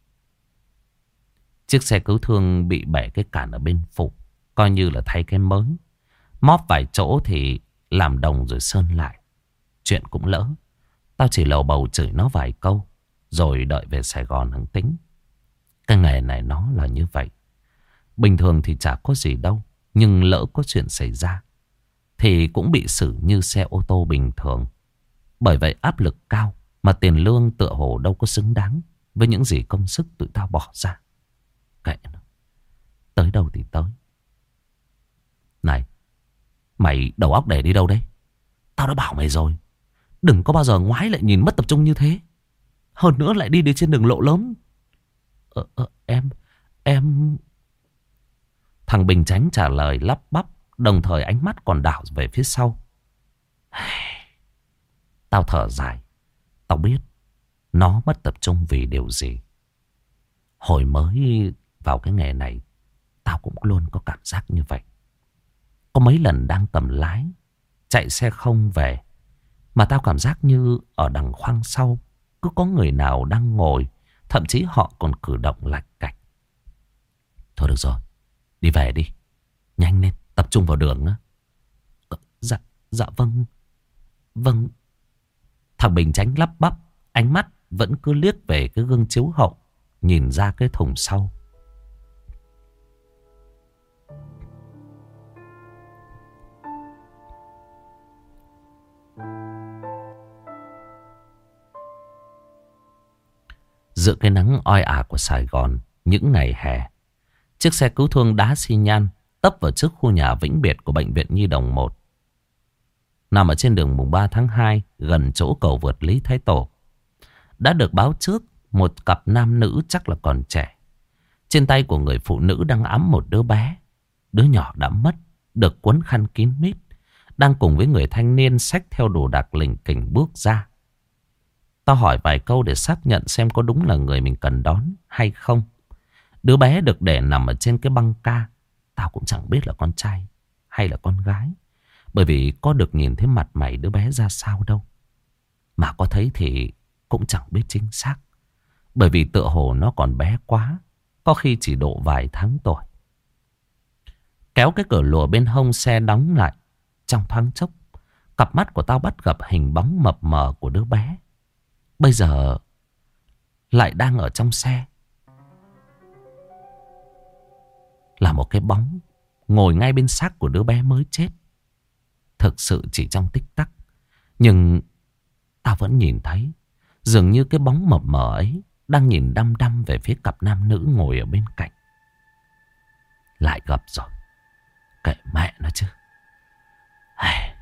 Speaker 1: Chiếc xe cứu thương bị bẻ cái cản ở bên phụ, coi như là thay cái mới. Móp vài chỗ thì làm đồng rồi sơn lại. Chuyện cũng lỡ. Tao chỉ lầu bầu chửi nó vài câu, rồi đợi về Sài Gòn hứng tính. Cái nghề này nó là như vậy. Bình thường thì chả có gì đâu, nhưng lỡ có chuyện xảy ra thì cũng bị xử như xe ô tô bình thường. Bởi vậy áp lực cao, mà tiền lương tựa hồ đâu có xứng đáng với những gì công sức tụi tao bỏ ra. Kệ nó, tới đâu thì tới. Này, mày đầu óc để đi đâu đấy? Tao đã bảo mày rồi, đừng có bao giờ ngoái lại nhìn mất tập trung như thế. Hơn nữa lại đi đến trên đường lộ lớn. Ờ, ờ, em, em... Thằng Bình Chánh trả lời lắp bắp, đồng thời ánh mắt còn đảo về phía sau. Tao thở dài. Tao biết nó mất tập trung vì điều gì. Hồi mới vào cái nghề này, tao cũng luôn có cảm giác như vậy. Có mấy lần đang cầm lái, chạy xe không về, mà tao cảm giác như ở đằng khoang sau cứ có người nào đang ngồi. Thậm chí họ còn cử động lạch cạch. Thôi được rồi, đi về đi. Nhanh lên, tập trung vào đường á. Dạ, dạ vâng. Vâng. Thằng Bình Chánh lắp bắp, ánh mắt vẫn cứ liếc về cái gương chiếu hậu, nhìn ra cái thùng sau. Giữa cái nắng oi ả của Sài Gòn những ngày hè, chiếc xe cứu thương đá xi nhan tấp vào trước khu nhà vĩnh biệt của Bệnh viện Nhi Đồng một, nằm ở trên đường mùng ba tháng hai, gần chỗ cầu vượt Lý Thái Tổ. Đã được báo trước một cặp nam nữ chắc là còn trẻ. Trên tay của người phụ nữ đang ẵm một đứa bé. Đứa nhỏ đã mất, được quấn khăn kín mít, đang cùng với người thanh niên xách theo đồ đạc lỉnh kỉnh bước ra. Tao hỏi vài câu để xác nhận xem có đúng là người mình cần đón hay không. Đứa bé được để nằm ở trên cái băng ca. Tao cũng chẳng biết là con trai hay là con gái, bởi vì có được nhìn thấy mặt mày đứa bé ra sao đâu. Mà có thấy thì cũng chẳng biết chính xác, bởi vì tựa hồ nó còn bé quá, có khi chỉ độ vài tháng tuổi. Kéo cái cửa lùa bên hông xe đóng lại. Trong thoáng chốc, cặp mắt của tao bắt gặp hình bóng mập mờ của đứa bé. Bây giờ lại đang ở trong xe, là một cái bóng ngồi ngay bên xác của đứa bé mới chết. Thực sự chỉ trong tích tắc, nhưng tao vẫn nhìn thấy, dường như cái bóng mập mờ ấy đang nhìn đăm đăm về phía cặp nam nữ ngồi ở bên cạnh. Lại gặp rồi, kệ mẹ nó chứ. Ai...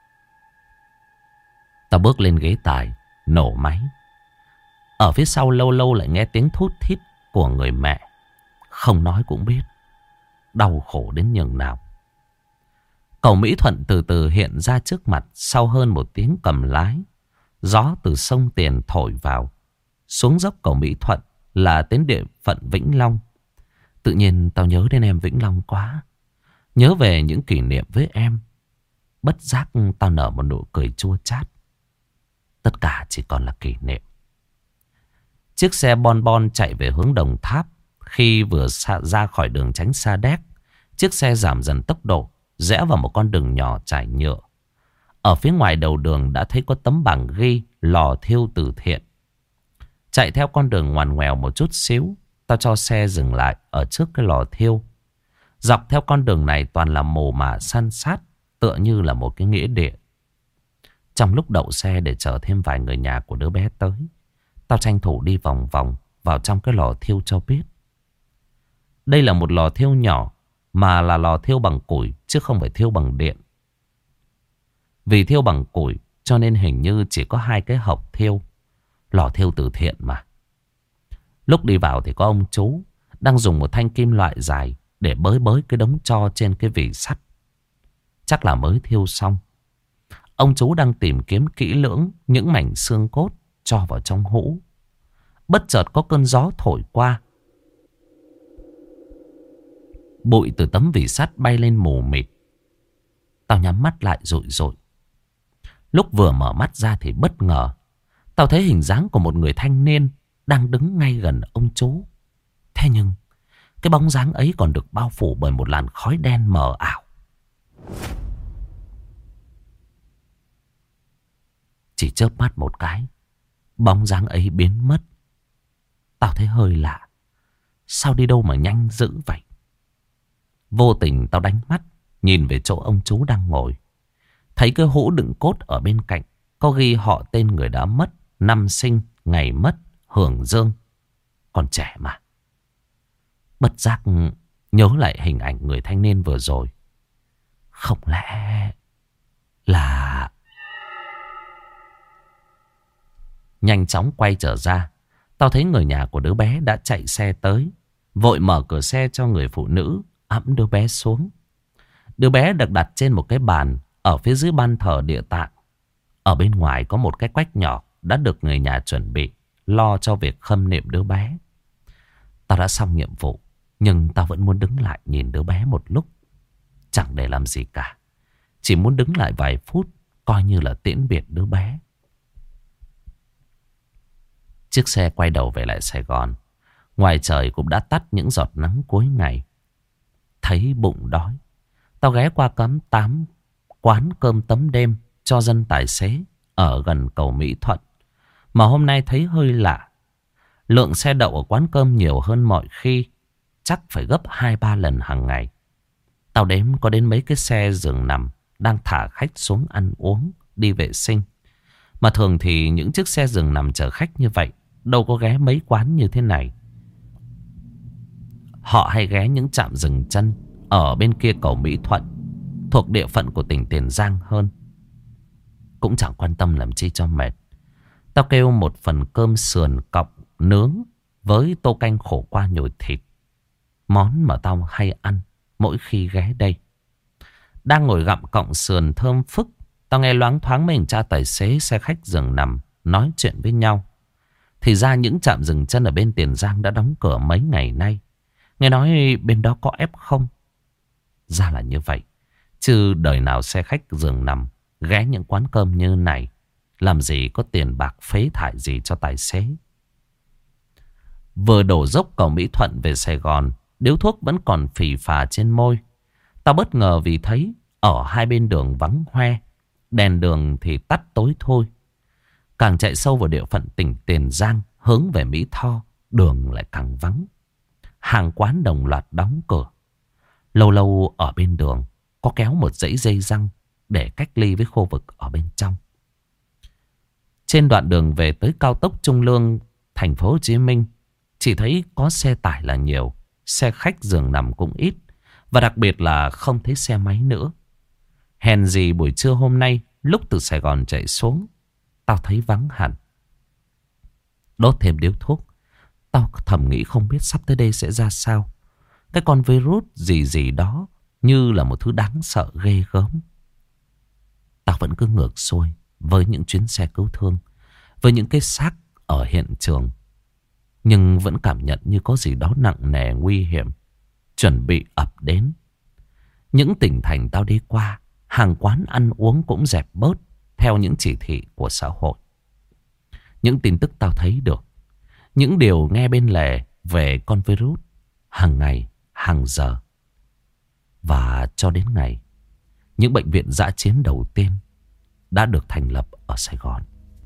Speaker 1: Tao bước lên ghế tài, nổ máy. Ở phía sau lâu lâu lại nghe tiếng thút thít của người mẹ. Không nói cũng biết đau khổ đến nhường nào. Cầu Mỹ Thuận từ từ hiện ra trước mặt sau hơn một tiếng cầm lái. Gió từ sông Tiền thổi vào. Xuống dốc cầu Mỹ Thuận là đến địa phận Vĩnh Long. Tự nhiên tao nhớ đến em Vĩnh Long quá. Nhớ về những kỷ niệm với em. Bất giác tao nở một nụ cười chua chát. Tất cả chỉ còn là kỷ niệm. Chiếc xe bon bon chạy về hướng Đồng Tháp. Khi vừa ra khỏi đường tránh Sa Đéc, chiếc xe giảm dần tốc độ, rẽ vào một con đường nhỏ trải nhựa. Ở phía ngoài đầu đường đã thấy có tấm bảng ghi lò thiêu từ thiện. Chạy theo con đường ngoằn ngoèo một chút xíu, tao cho xe dừng lại ở trước cái lò thiêu. Dọc theo con đường này toàn là mồ mả san sát, tựa như là một cái nghĩa địa. Trong lúc đậu xe để chờ thêm vài người nhà của đứa bé tới, tao tranh thủ đi vòng vòng vào trong cái lò thiêu cho biết. Đây là một lò thiêu nhỏ, mà là lò thiêu bằng củi chứ không phải thiêu bằng điện. Vì thiêu bằng củi cho nên hình như chỉ có hai cái hộc thiêu. Lò thiêu từ thiện mà. Lúc đi vào thì có ông chú đang dùng một thanh kim loại dài để bới bới cái đống tro trên cái vỉ sắt. Chắc là mới thiêu xong. Ông chú đang tìm kiếm kỹ lưỡng những mảnh xương cốt cho vào trong hũ. Bất chợt có cơn gió thổi qua. Bụi từ tấm vỉ sắt bay lên mù mịt. Tao nhắm mắt lại rụi rụi. Lúc vừa mở mắt ra thì bất ngờ, tao thấy hình dáng của một người thanh niên đang đứng ngay gần ông chú. Thế nhưng cái bóng dáng ấy còn được bao phủ bởi một làn khói đen mờ ảo. Chỉ chớp mắt một cái, bóng dáng ấy biến mất. Tao thấy hơi lạ. Sao đi đâu mà nhanh dữ vậy? Vô tình tao đánh mắt, nhìn về chỗ ông chú đang ngồi. Thấy cái hũ đựng cốt ở bên cạnh có ghi họ tên người đã mất, năm sinh, ngày mất, hưởng dương. Còn trẻ mà. Bất giác nhớ lại hình ảnh người thanh niên vừa rồi. Không lẽ là... Nhanh chóng quay trở ra, tao thấy người nhà của đứa bé đã chạy xe tới. Vội mở cửa xe cho người phụ nữ ẵm đứa bé xuống. Đứa bé được đặt trên một cái bàn ở phía dưới ban thờ địa tạng. Ở bên ngoài có một cái quách nhỏ đã được người nhà chuẩn bị, lo cho việc khâm niệm đứa bé. Tao đã xong nhiệm vụ, nhưng tao vẫn muốn đứng lại nhìn đứa bé một lúc. Chẳng để làm gì cả, chỉ muốn đứng lại vài phút, coi như là tiễn biệt đứa bé. Chiếc xe quay đầu về lại Sài Gòn. Ngoài trời cũng đã tắt những giọt nắng cuối ngày. Thấy bụng đói, tao ghé qua cắm tám quán cơm tấm đêm cho dân tài xế ở gần cầu Mỹ Thuận. Mà hôm nay thấy hơi lạ. Lượng xe đậu ở quán cơm nhiều hơn mọi khi, chắc phải gấp hai ba lần hàng ngày. Tao đếm có đến mấy cái xe giường nằm đang thả khách xuống ăn uống, đi vệ sinh. Mà thường thì những chiếc xe giường nằm chở khách như vậy đâu có ghé mấy quán như thế này. Họ hay ghé những trạm dừng chân ở bên kia cầu Mỹ Thuận, thuộc địa phận của tỉnh Tiền Giang hơn. Cũng chẳng quan tâm làm chi cho mệt. Tao kêu một phần cơm sườn cọc nướng với tô canh khổ qua nhồi thịt. Món mà tao hay ăn mỗi khi ghé đây. Đang ngồi gặm cọng sườn thơm phức, tao nghe loáng thoáng mấy anh cha tài xế xe khách giường nằm nói chuyện với nhau. Thì ra những trạm dừng chân ở bên Tiền Giang đã đóng cửa mấy ngày nay. Nghe nói bên đó có ép không. Ra là như vậy. Chứ đời nào xe khách giường nằm ghé những quán cơm như này, làm gì có tiền bạc phế thải gì cho tài xế. Vừa đổ dốc cầu Mỹ Thuận về Sài Gòn, điếu thuốc vẫn còn phì phà trên môi. Tao bất ngờ vì thấy ở hai bên đường vắng hoe, đèn đường thì tắt tối thôi. Càng chạy sâu vào địa phận tỉnh Tiền Giang, hướng về Mỹ Tho, đường lại càng vắng. Hàng quán đồng loạt đóng cửa. Lâu lâu ở bên đường có kéo một dãy dây răng để cách ly với khu vực ở bên trong. Trên đoạn đường về tới cao tốc Trung Lương, thành phố Hồ Chí Minh, chỉ thấy có xe tải là nhiều, xe khách giường nằm cũng ít, và đặc biệt là không thấy xe máy nữa. Hèn gì buổi trưa hôm nay, lúc từ Sài Gòn chạy xuống, tao thấy vắng hẳn. Đốt thêm điếu thuốc, tao thầm nghĩ không biết sắp tới đây sẽ ra sao. Cái con virus gì gì đó như là một thứ đáng sợ ghê gớm. Tao vẫn cứ ngược xuôi với những chuyến xe cứu thương, với những cái xác ở hiện trường. Nhưng vẫn cảm nhận như có gì đó nặng nề nguy hiểm chuẩn bị ập đến. Những tỉnh thành tao đi qua, hàng quán ăn uống cũng dẹp bớt theo những chỉ thị của xã hội. Những tin tức tao thấy được, những điều nghe bên lề về con virus, hàng ngày, hàng giờ. Và cho đến ngày, những bệnh viện dã chiến đầu tiên đã được thành lập ở Sài Gòn.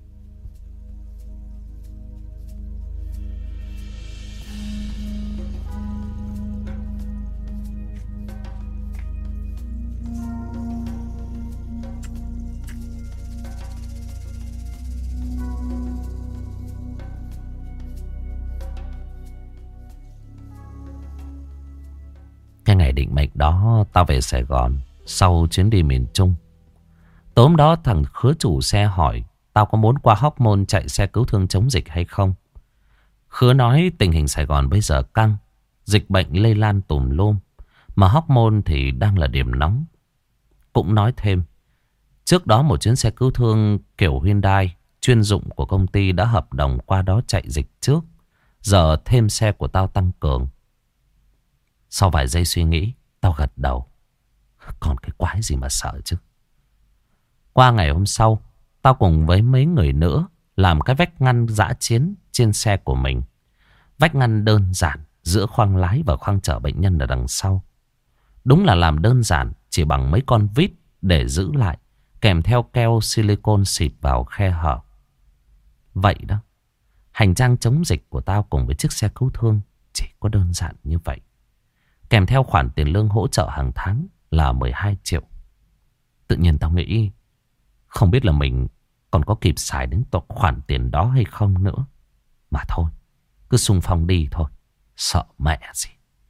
Speaker 1: Cái ngày định mệnh đó, tao về Sài Gòn sau chuyến đi miền Trung. Tối hôm đó thằng Khứa chủ xe hỏi tao có muốn qua Hóc Môn chạy xe cứu thương chống dịch hay không. Khứa nói tình hình Sài Gòn bây giờ căng, dịch bệnh lây lan tùm lum, mà Hóc Môn thì đang là điểm nóng. Cũng nói thêm, trước đó một chuyến xe cứu thương kiểu Hyundai chuyên dụng của công ty đã hợp đồng qua đó chạy dịch trước. Giờ thêm xe của tao tăng cường. Sau vài giây suy nghĩ, tao gật đầu. Còn cái quái gì mà sợ chứ. Qua ngày hôm sau, tao cùng với mấy người nữa làm cái vách ngăn dã chiến trên xe của mình. Vách ngăn đơn giản giữa khoang lái và khoang chở bệnh nhân ở đằng sau. Đúng là làm đơn giản, chỉ bằng mấy con vít để giữ lại kèm theo keo silicon xịt vào khe hở. Vậy đó, hành trang chống dịch của tao cùng với chiếc xe cứu thương chỉ có đơn giản như vậy. Kèm theo khoản tiền lương hỗ trợ hàng tháng là mười hai triệu. Tự nhiên tao nghĩ không biết là mình còn có kịp xài đến tộc khoản tiền đó hay không nữa. Mà thôi, cứ xung phong đi thôi, sợ mẹ gì.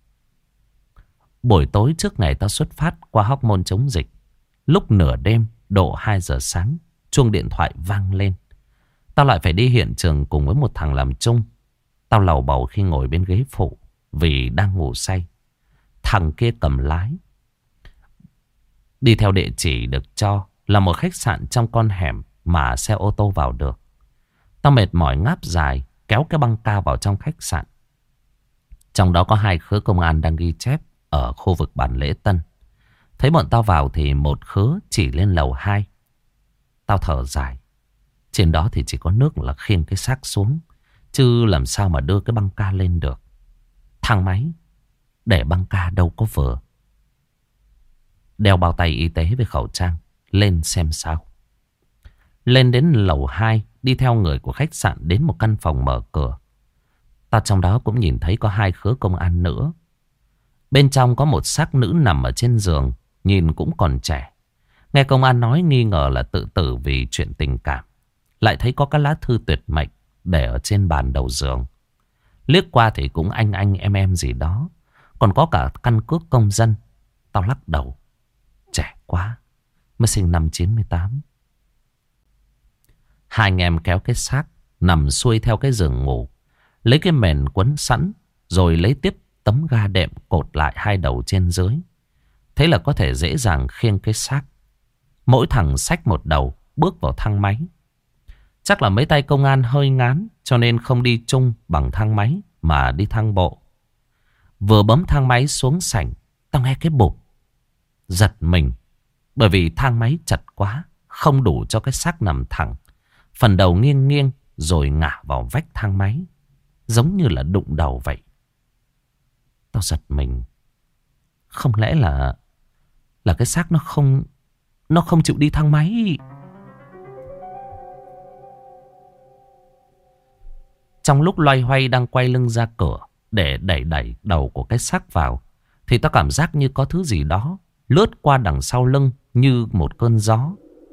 Speaker 1: Buổi tối trước ngày tao xuất phát qua Hóc Môn chống dịch, lúc nửa đêm độ hai giờ sáng, chuông điện thoại vang lên. Tao lại phải đi hiện trường cùng với một thằng làm chung. Tao lầu bầu khi ngồi bên ghế phụ vì đang ngủ say. Thằng kia cầm lái, đi theo địa chỉ được cho là một khách sạn trong con hẻm mà xe ô tô vào được. Tao mệt mỏi ngáp dài, kéo cái băng ca vào trong khách sạn. Trong đó có hai khứa công an đang ghi chép ở khu vực bàn lễ tân. Thấy bọn tao vào thì một khứa chỉ lên lầu hai. Tao thở dài. Trên đó thì chỉ có nước là khiêng cái xác xuống, chứ làm sao mà đưa cái băng ca lên được. Thang máy để băng ca đâu có vừa. Đeo bao tay y tế với khẩu trang, lên xem sao. Lên đến lầu hai, đi theo người của khách sạn đến một căn phòng mở cửa. Tao trong đó cũng nhìn thấy có hai khứa công an nữa. Bên trong có một xác nữ nằm ở trên giường, nhìn cũng còn trẻ. Nghe công an nói nghi ngờ là tự tử vì chuyện tình cảm. Lại thấy có các lá thư tuyệt mệnh để ở trên bàn đầu giường. Liếc qua thì cũng anh anh em em gì đó. Còn có cả căn cước công dân. Tao lắc đầu. Trẻ quá, mới sinh năm chín mươi tám. Hai anh em kéo cái xác nằm xuôi theo cái giường ngủ, lấy cái mền quấn sẵn, rồi lấy tiếp tấm ga đệm cột lại hai đầu trên dưới. Thế là có thể dễ dàng khiêng cái xác. Mỗi thằng xách một đầu, bước vào thang máy. Chắc là mấy tay công an hơi ngán, cho nên không đi chung bằng thang máy mà đi thang bộ. Vừa bấm thang máy xuống sảnh, tao nghe cái bụp. Giật mình, bởi vì thang máy chật quá, không đủ cho cái xác nằm thẳng. Phần đầu nghiêng nghiêng rồi ngả vào vách thang máy, giống như là đụng đầu vậy. Tao giật mình. Không lẽ là Là cái xác nó không Nó không chịu đi thang máy. Trong lúc loay hoay đang quay lưng ra cửa để đẩy đẩy đầu của cái xác vào, thì tao cảm giác như có thứ gì đó lướt qua đằng sau lưng như một cơn gió.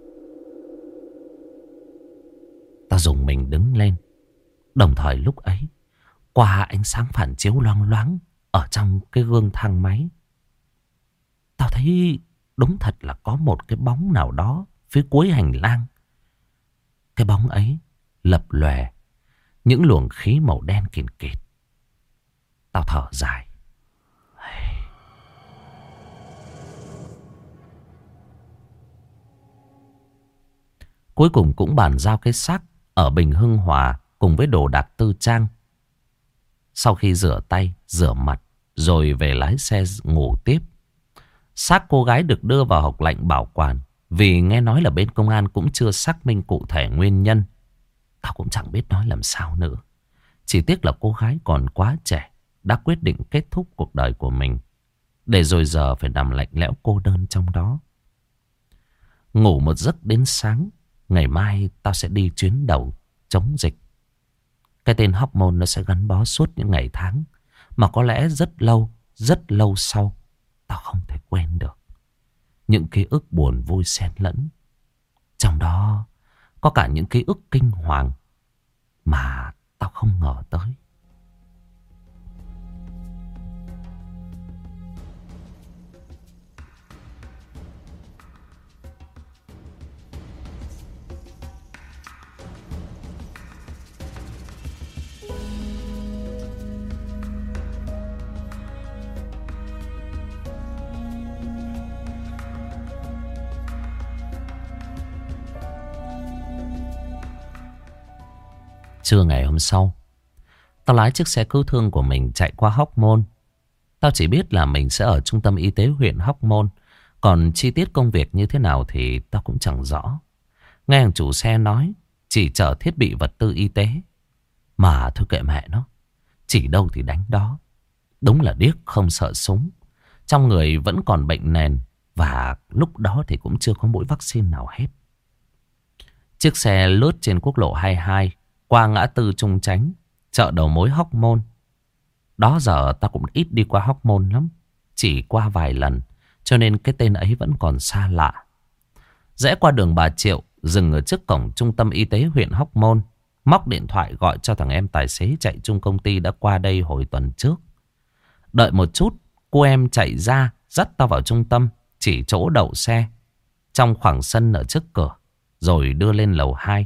Speaker 1: Tao dùng mình đứng lên. Đồng thời lúc ấy, qua ánh sáng phản chiếu loang loáng ở trong cái gương thang máy, tao thấy đúng thật là có một cái bóng nào đó phía cuối hành lang. Cái bóng ấy lập lòe những luồng khí màu đen kịt kịt. Tao thở dài. Cuối cùng cũng bàn giao cái xác ở Bình Hưng Hòa cùng với đồ đạc tư trang. Sau khi rửa tay, rửa mặt, rồi về lái xe ngủ tiếp. Xác cô gái được đưa vào hộc lạnh bảo quản, vì nghe nói là bên công an cũng chưa xác minh cụ thể nguyên nhân. Tao cũng chẳng biết nói làm sao nữa. Chỉ tiếc là cô gái còn quá trẻ, đã quyết định kết thúc cuộc đời của mình, để rồi giờ phải nằm lạnh lẽo cô đơn trong đó. Ngủ một giấc đến sáng. Ngày mai tao sẽ đi chuyến đầu chống dịch. Cái tên Hóc Môn nó sẽ gắn bó suốt những ngày tháng mà có lẽ rất lâu, rất lâu sau tao không thể quên được. Những ký ức buồn vui xen lẫn. Trong đó có cả những ký ức kinh hoàng mà tao không ngờ tới. Trưa ngày hôm sau, tao lái chiếc xe cứu thương của mình chạy qua Hóc Môn. Tao chỉ biết là mình sẽ ở trung tâm y tế huyện Hóc Môn. Còn chi tiết công việc như thế nào thì tao cũng chẳng rõ. Nghe thằng chủ xe nói chỉ chở thiết bị vật tư y tế. Mà thôi kệ mẹ nó, chỉ đâu thì đánh đó. Đúng là điếc không sợ súng. Trong người vẫn còn bệnh nền, Và lúc đó thì cũng chưa có mũi vaccine nào hết. Chiếc xe lướt trên quốc lộ hai mươi hai qua ngã tư Trung Chánh, chợ đầu mối Hóc Môn. Đó giờ ta cũng ít đi qua Hóc Môn lắm, chỉ qua vài lần, cho nên cái tên ấy vẫn còn xa lạ. Rẽ qua đường Bà Triệu, dừng ở trước cổng trung tâm y tế huyện Hóc Môn, móc điện thoại gọi cho thằng em tài xế chạy chung công ty đã qua đây hồi tuần trước. Đợi một chút, cô em chạy ra dắt tao vào trung tâm, chỉ chỗ đậu xe trong khoảng sân ở trước cửa, rồi đưa lên lầu hai.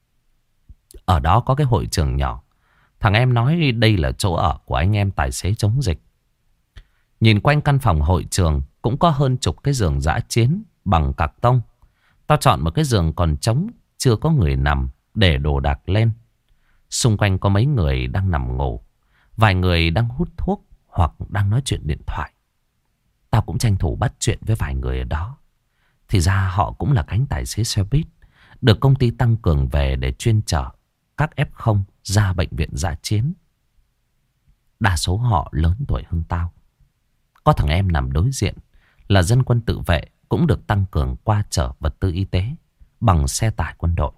Speaker 1: Ở đó có cái hội trường nhỏ. Thằng em nói đây là chỗ ở của anh em tài xế chống dịch. Nhìn quanh căn phòng hội trường cũng có hơn chục cái giường dã chiến bằng cạc tông. Tao chọn một cái giường còn trống, chưa có người nằm, để đồ đạc lên. Xung quanh có mấy người đang nằm ngủ, vài người đang hút thuốc hoặc đang nói chuyện điện thoại. Tao cũng tranh thủ bắt chuyện với vài người ở đó. Thì ra họ cũng là cánh tài xế xe buýt được công ty tăng cường về để chuyên chở các ép không ra bệnh viện dã chiến. Đa số họ lớn tuổi hơn tao. Có thằng em nằm đối diện là dân quân tự vệ, cũng được tăng cường qua chở vật tư y tế bằng xe tải quân đội.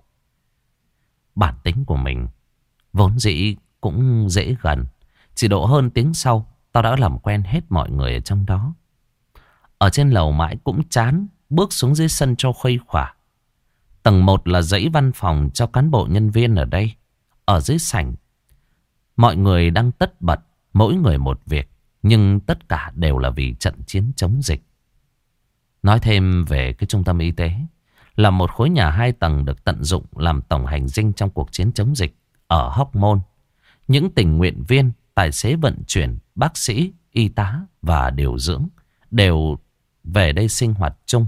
Speaker 1: Bản tính của mình vốn dĩ cũng dễ gần. Chỉ độ hơn tiếng sau, tao đã làm quen hết mọi người ở trong đó. Ở trên lầu mãi cũng chán, bước xuống dưới sân cho khuây khỏa. Tầng một là dãy văn phòng cho cán bộ nhân viên ở đây. Ở dưới sảnh, mọi người đang tất bật, mỗi người một việc, nhưng tất cả đều là vì trận chiến chống dịch. Nói thêm về cái trung tâm y tế, là một khối nhà hai tầng được tận dụng làm tổng hành dinh trong cuộc chiến chống dịch ở Hóc Môn. Những tình nguyện viên, tài xế vận chuyển, bác sĩ, y tá và điều dưỡng đều về đây sinh hoạt chung.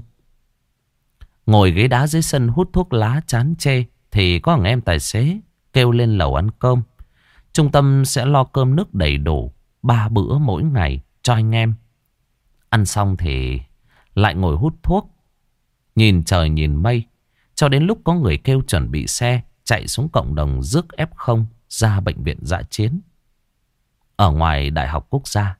Speaker 1: Ngồi ghế đá dưới sân hút thuốc lá chán chê thì có thằng em tài xế kêu lên lầu ăn cơm. Trung tâm sẽ lo cơm nước đầy đủ ba bữa mỗi ngày cho anh em. Ăn xong thì lại ngồi hút thuốc, nhìn trời nhìn mây, cho đến lúc có người kêu chuẩn bị xe chạy xuống cộng đồng rước ép không ra bệnh viện dã chiến ở ngoài Đại học Quốc gia.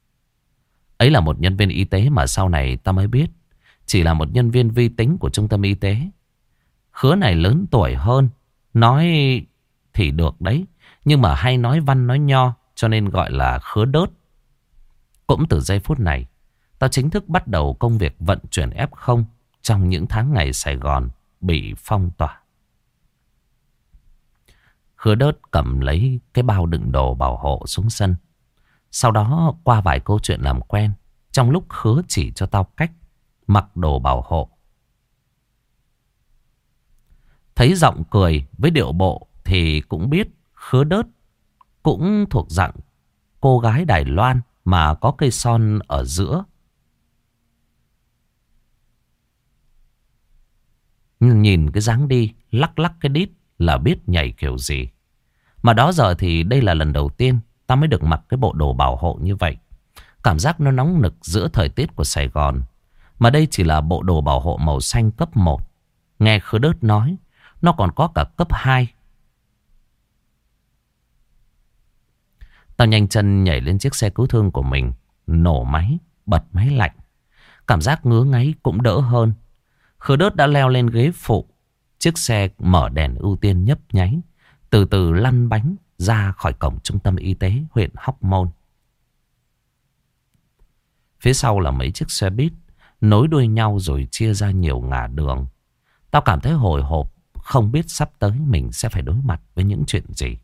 Speaker 1: Ấy là một nhân viên y tế mà sau này ta mới biết chỉ là một nhân viên vi tính của trung tâm y tế. Khứa này lớn tuổi hơn, nói thì được đấy, nhưng mà hay nói văn nói nho, cho nên gọi là khứa đớt. Cũng từ giây phút này, tao chính thức bắt đầu công việc vận chuyển ép không trong những tháng ngày Sài Gòn bị phong tỏa. Khứa đớt cầm lấy cái bao đựng đồ bảo hộ xuống sân. Sau đó qua vài câu chuyện làm quen, trong lúc Khứa chỉ cho tao cách mặc đồ bảo hộ. Thấy giọng cười với điệu bộ thì cũng biết Khứa đớt cũng thuộc dạng cô gái Đài Loan mà có cây son ở giữa. Nhìn cái dáng đi lắc lắc cái đít là biết nhảy kiểu gì. Mà đó giờ thì đây là lần đầu tiên tao mới được mặc cái bộ đồ bảo hộ như vậy. Cảm giác nó nóng nực giữa thời tiết của Sài Gòn. Mà đây chỉ là bộ đồ bảo hộ màu xanh cấp một. Nghe Khứa đớt nói, nó còn có cả cấp hai. Tao nhanh chân nhảy lên chiếc xe cứu thương của mình, nổ máy, bật máy lạnh. Cảm giác ngứa ngáy cũng đỡ hơn. Khứa đớt đã leo lên ghế phụ. Chiếc xe mở đèn ưu tiên nhấp nháy, từ từ lăn bánh ra khỏi cổng trung tâm y tế huyện Hóc Môn. Phía sau là mấy chiếc xe buýt nối đuôi nhau rồi chia ra nhiều ngả đường. Tao cảm thấy hồi hộp, không biết sắp tới mình sẽ phải đối mặt với những chuyện gì.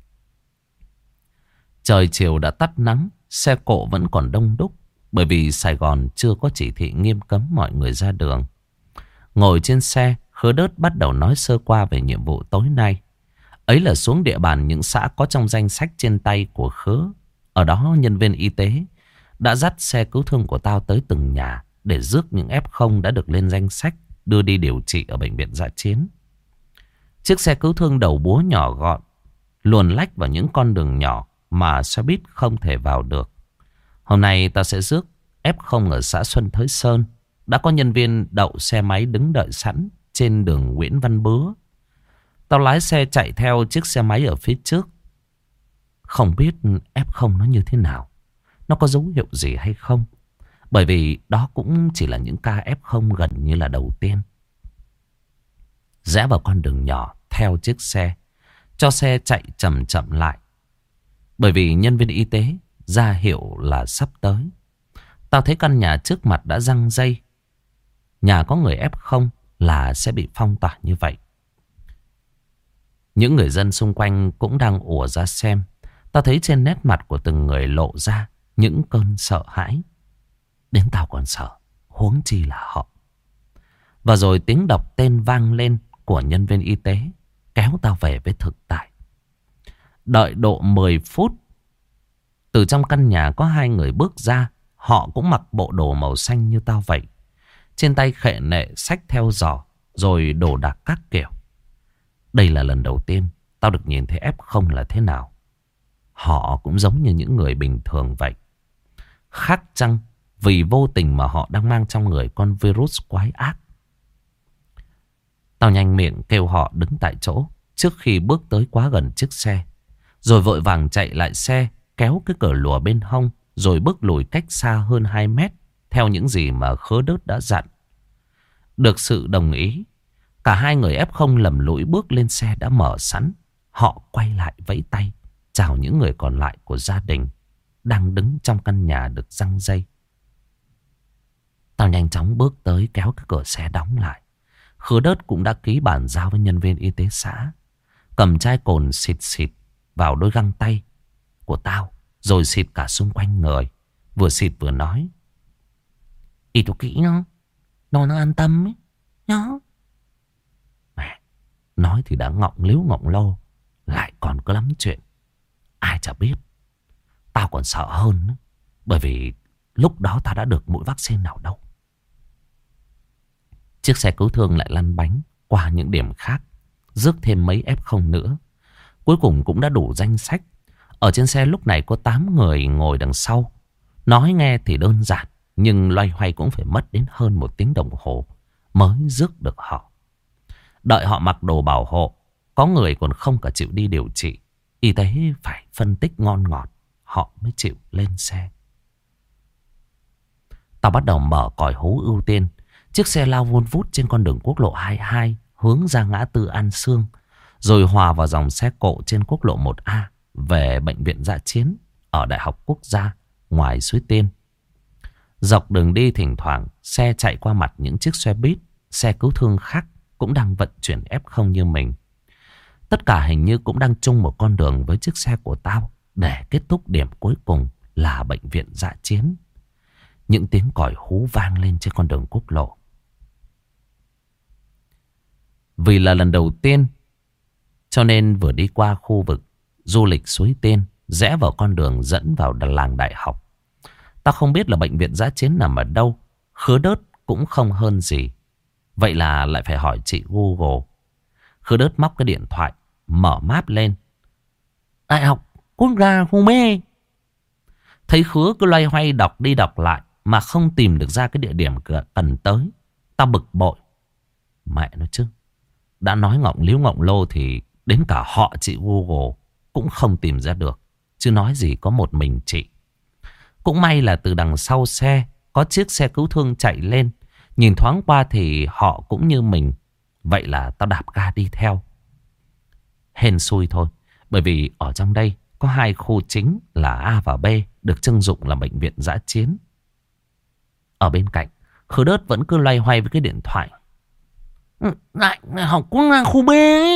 Speaker 1: Trời chiều đã tắt nắng, xe cộ vẫn còn đông đúc, bởi vì Sài Gòn chưa có chỉ thị nghiêm cấm mọi người ra đường. Ngồi trên xe, Khứa đớt bắt đầu nói sơ qua về nhiệm vụ tối nay. Ấy là xuống địa bàn những xã có trong danh sách trên tay của Khứa. Ở đó nhân viên y tế đã dắt xe cứu thương của tao tới từng nhà để rước những ép không đã được lên danh sách đưa đi điều trị ở bệnh viện dã chiến. Chiếc xe cứu thương đầu búa nhỏ gọn, luồn lách vào những con đường nhỏ mà xe buýt không thể vào được. Hôm nay tao sẽ rước ép không ở xã Xuân Thới Sơn. Đã có nhân viên đậu xe máy đứng đợi sẵn trên đường Nguyễn Văn Bứa. Tao lái xe chạy theo chiếc xe máy ở phía trước. Không biết ép không nó như thế nào, nó có dấu hiệu gì hay không. Bởi vì đó cũng chỉ là những ca ép không gần như là đầu tiên. Rẽ vào con đường nhỏ theo chiếc xe, cho xe chạy chậm chậm lại. Bởi vì nhân viên y tế ra hiệu là sắp tới. Tao thấy căn nhà trước mặt đã giăng dây. Nhà có người ép không là sẽ bị phong tỏa như vậy. Những người dân xung quanh cũng đang ùa ra xem. Tao thấy trên nét mặt của từng người lộ ra những cơn sợ hãi. Đến tao còn sợ, huống chi là họ. Và rồi tiếng đọc tên vang lên của nhân viên y tế, kéo tao về với thực tại. Đợi độ mười phút, từ trong căn nhà có hai người bước ra. Họ cũng mặc bộ đồ màu xanh như tao vậy. Trên tay khệ nệ xách theo giỏ, rồi đồ đạc các kiểu. Đây là lần đầu tiên tao được nhìn thấy ép không là thế nào. Họ cũng giống như những người bình thường vậy. Khác chăng vì vô tình mà họ đang mang trong người con virus quái ác. Tao nhanh miệng kêu họ đứng tại chỗ trước khi bước tới quá gần chiếc xe. Rồi vội vàng chạy lại xe, kéo cái cờ lùa bên hông, rồi bước lùi cách xa hơn hai mét theo những gì mà Khớ Đớt đã dặn. Được sự đồng ý, cả hai người ép không lầm lũi bước lên xe đã mở sẵn. Họ quay lại vẫy tay chào những người còn lại của gia đình đang đứng trong căn nhà được giăng dây. Tao nhanh chóng bước tới kéo cái cửa xe đóng lại. Khứa Đớt cũng đã ký bàn giao với nhân viên y tế xã, cầm chai cồn xịt xịt vào đôi găng tay của tao, rồi xịt cả xung quanh người. Vừa xịt vừa nói: "Y tôi kỹ nó, nó nó an tâm ấy, nhá." Mẹ, nói thì đã ngọng líu ngọng lô, lại còn có lắm chuyện. Ai chả biết. Tao còn sợ hơn nữa, bởi vì lúc đó tao đã được mũi vaccine nào đâu. Chiếc xe cứu thương lại lăn bánh qua những điểm khác, rước thêm mấy ép không nữa. Cuối cùng cũng đã đủ danh sách. Ở trên xe lúc này có tám người ngồi đằng sau. Nói nghe thì đơn giản, nhưng loay hoay cũng phải mất đến hơn một tiếng đồng hồ mới rước được họ. Đợi họ mặc đồ bảo hộ, có người còn không cả chịu đi điều trị. Y tế phải phân tích ngon ngọt, họ mới chịu lên xe. Tao bắt đầu mở còi hú ưu tiên. Chiếc xe lao vun vút trên con đường quốc lộ hai mươi hai hướng ra ngã tư An Sương, rồi hòa vào dòng xe cộ trên quốc lộ một A về bệnh viện dã chiến ở Đại học Quốc gia ngoài Suối Tiên. Dọc đường đi thỉnh thoảng xe chạy qua mặt những chiếc xe buýt, xe cứu thương khác cũng đang vận chuyển ép không như mình. Tất cả hình như cũng đang chung một con đường với chiếc xe của tao, để kết thúc điểm cuối cùng là bệnh viện dã chiến. Những tiếng còi hú vang lên trên con đường quốc lộ. Vì là lần đầu tiên, cho nên vừa đi qua khu vực du lịch Suối Tiên, rẽ vào con đường dẫn vào làng đại học. Tao không biết là bệnh viện dã chiến nằm ở đâu. Khứa Đớt cũng không hơn gì. Vậy là lại phải hỏi chị Google. Khứa Đớt móc cái điện thoại, mở map lên. Đại học Quốc gia khu B. Thấy Khứa cứ loay hoay đọc đi đọc lại mà không tìm được ra cái địa điểm cần tới. Tao bực bội. Mẹ nó chứ, đã nói ngọng líu ngọng lô thì đến cả họ chị Google cũng không tìm ra được, chứ nói gì có một mình chị. Cũng may là từ đằng sau xe có chiếc xe cứu thương chạy lên. Nhìn thoáng qua thì họ cũng như mình. Vậy là tao đạp ga đi theo. Hên xui thôi, bởi vì ở trong đây có hai khu chính là A và B được trưng dụng là bệnh viện dã chiến. Ở bên cạnh, Khứa Đớt vẫn cứ loay hoay với cái điện thoại. Đại học Quốc gia khu B.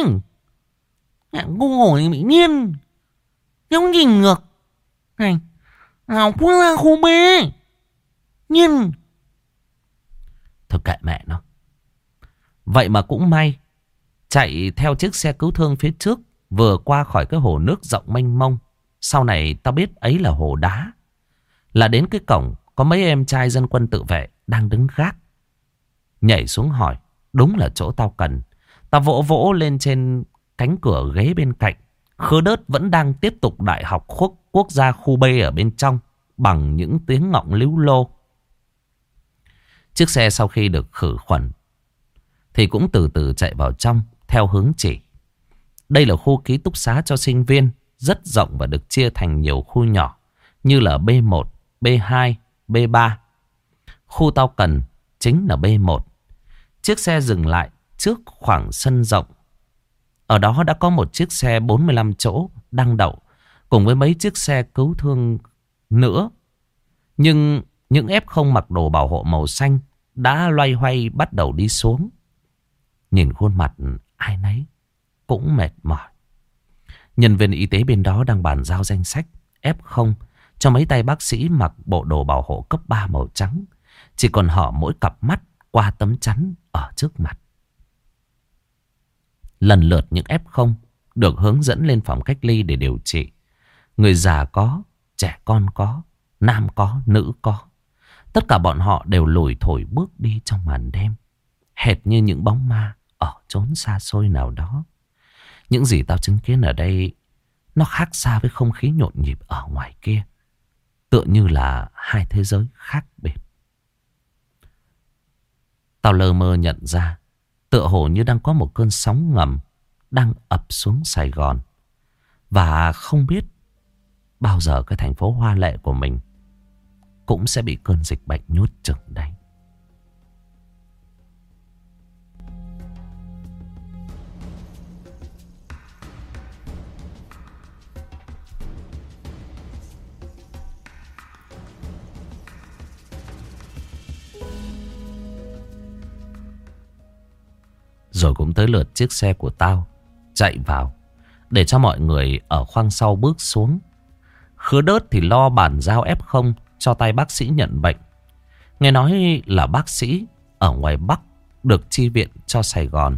Speaker 1: Google thì bị nghiên, không nhìn ngược. Này, học Quốc gia khu B nghiên. Thực kệ mẹ nó. Vậy mà cũng may, chạy theo chiếc xe cứu thương phía trước, vừa qua khỏi cái hồ nước rộng mênh mông. Sau này tao biết ấy là hồ đá. Là đến cái cổng có mấy em trai dân quân tự vệ đang đứng gác. Nhảy xuống hỏi, đúng là chỗ tao cần. Tao vỗ vỗ lên trên cánh cửa ghế bên cạnh. Khứa Đớt vẫn đang tiếp tục Đại học Quốc, quốc gia khu B ở bên trong, bằng những tiếng ngọng líu lô. Chiếc xe sau khi được khử khuẩn thì cũng từ từ chạy vào trong theo hướng chỉ. Đây là khu ký túc xá cho sinh viên, rất rộng và được chia thành nhiều khu nhỏ như là B một, B hai, B ba. Khu tao cần chính là bê một. Chiếc xe dừng lại trước khoảng sân rộng. Ở đó đã có một chiếc xe bốn mươi lăm chỗ đang đậu, cùng với mấy chiếc xe cứu thương nữa. Nhưng những ép không mặc đồ bảo hộ màu xanh đã loay hoay bắt đầu đi xuống. Nhìn khuôn mặt ai nấy cũng mệt mỏi. Nhân viên y tế bên đó đang bàn giao danh sách ép không cho mấy tay bác sĩ mặc bộ đồ bảo hộ cấp ba màu trắng. Chỉ còn họ mỗi cặp mắt qua tấm chắn ở trước mặt. Lần lượt những ép không được hướng dẫn lên phòng cách ly để điều trị. Người già có, trẻ con có, nam có, nữ có. Tất cả bọn họ đều lủi thổi bước đi trong màn đêm, hệt như những bóng ma ở chốn xa xôi nào đó. Những gì tao chứng kiến ở đây nó khác xa với không khí nhộn nhịp ở ngoài kia. Tựa như là hai thế giới khác biệt. Tao lờ mơ nhận ra, tựa hồ như đang có một cơn sóng ngầm đang ập xuống Sài Gòn. Và không biết bao giờ cái thành phố hoa lệ của mình cũng sẽ bị cơn dịch bệnh nhốt chừng đây. Rồi cũng tới lượt chiếc xe của tao chạy vào để cho mọi người ở khoang sau bước xuống. Khứa Đớt thì lo bàn giao ép không cho tay bác sĩ nhận bệnh. Nghe nói là bác sĩ ở ngoài Bắc được chi viện cho Sài Gòn.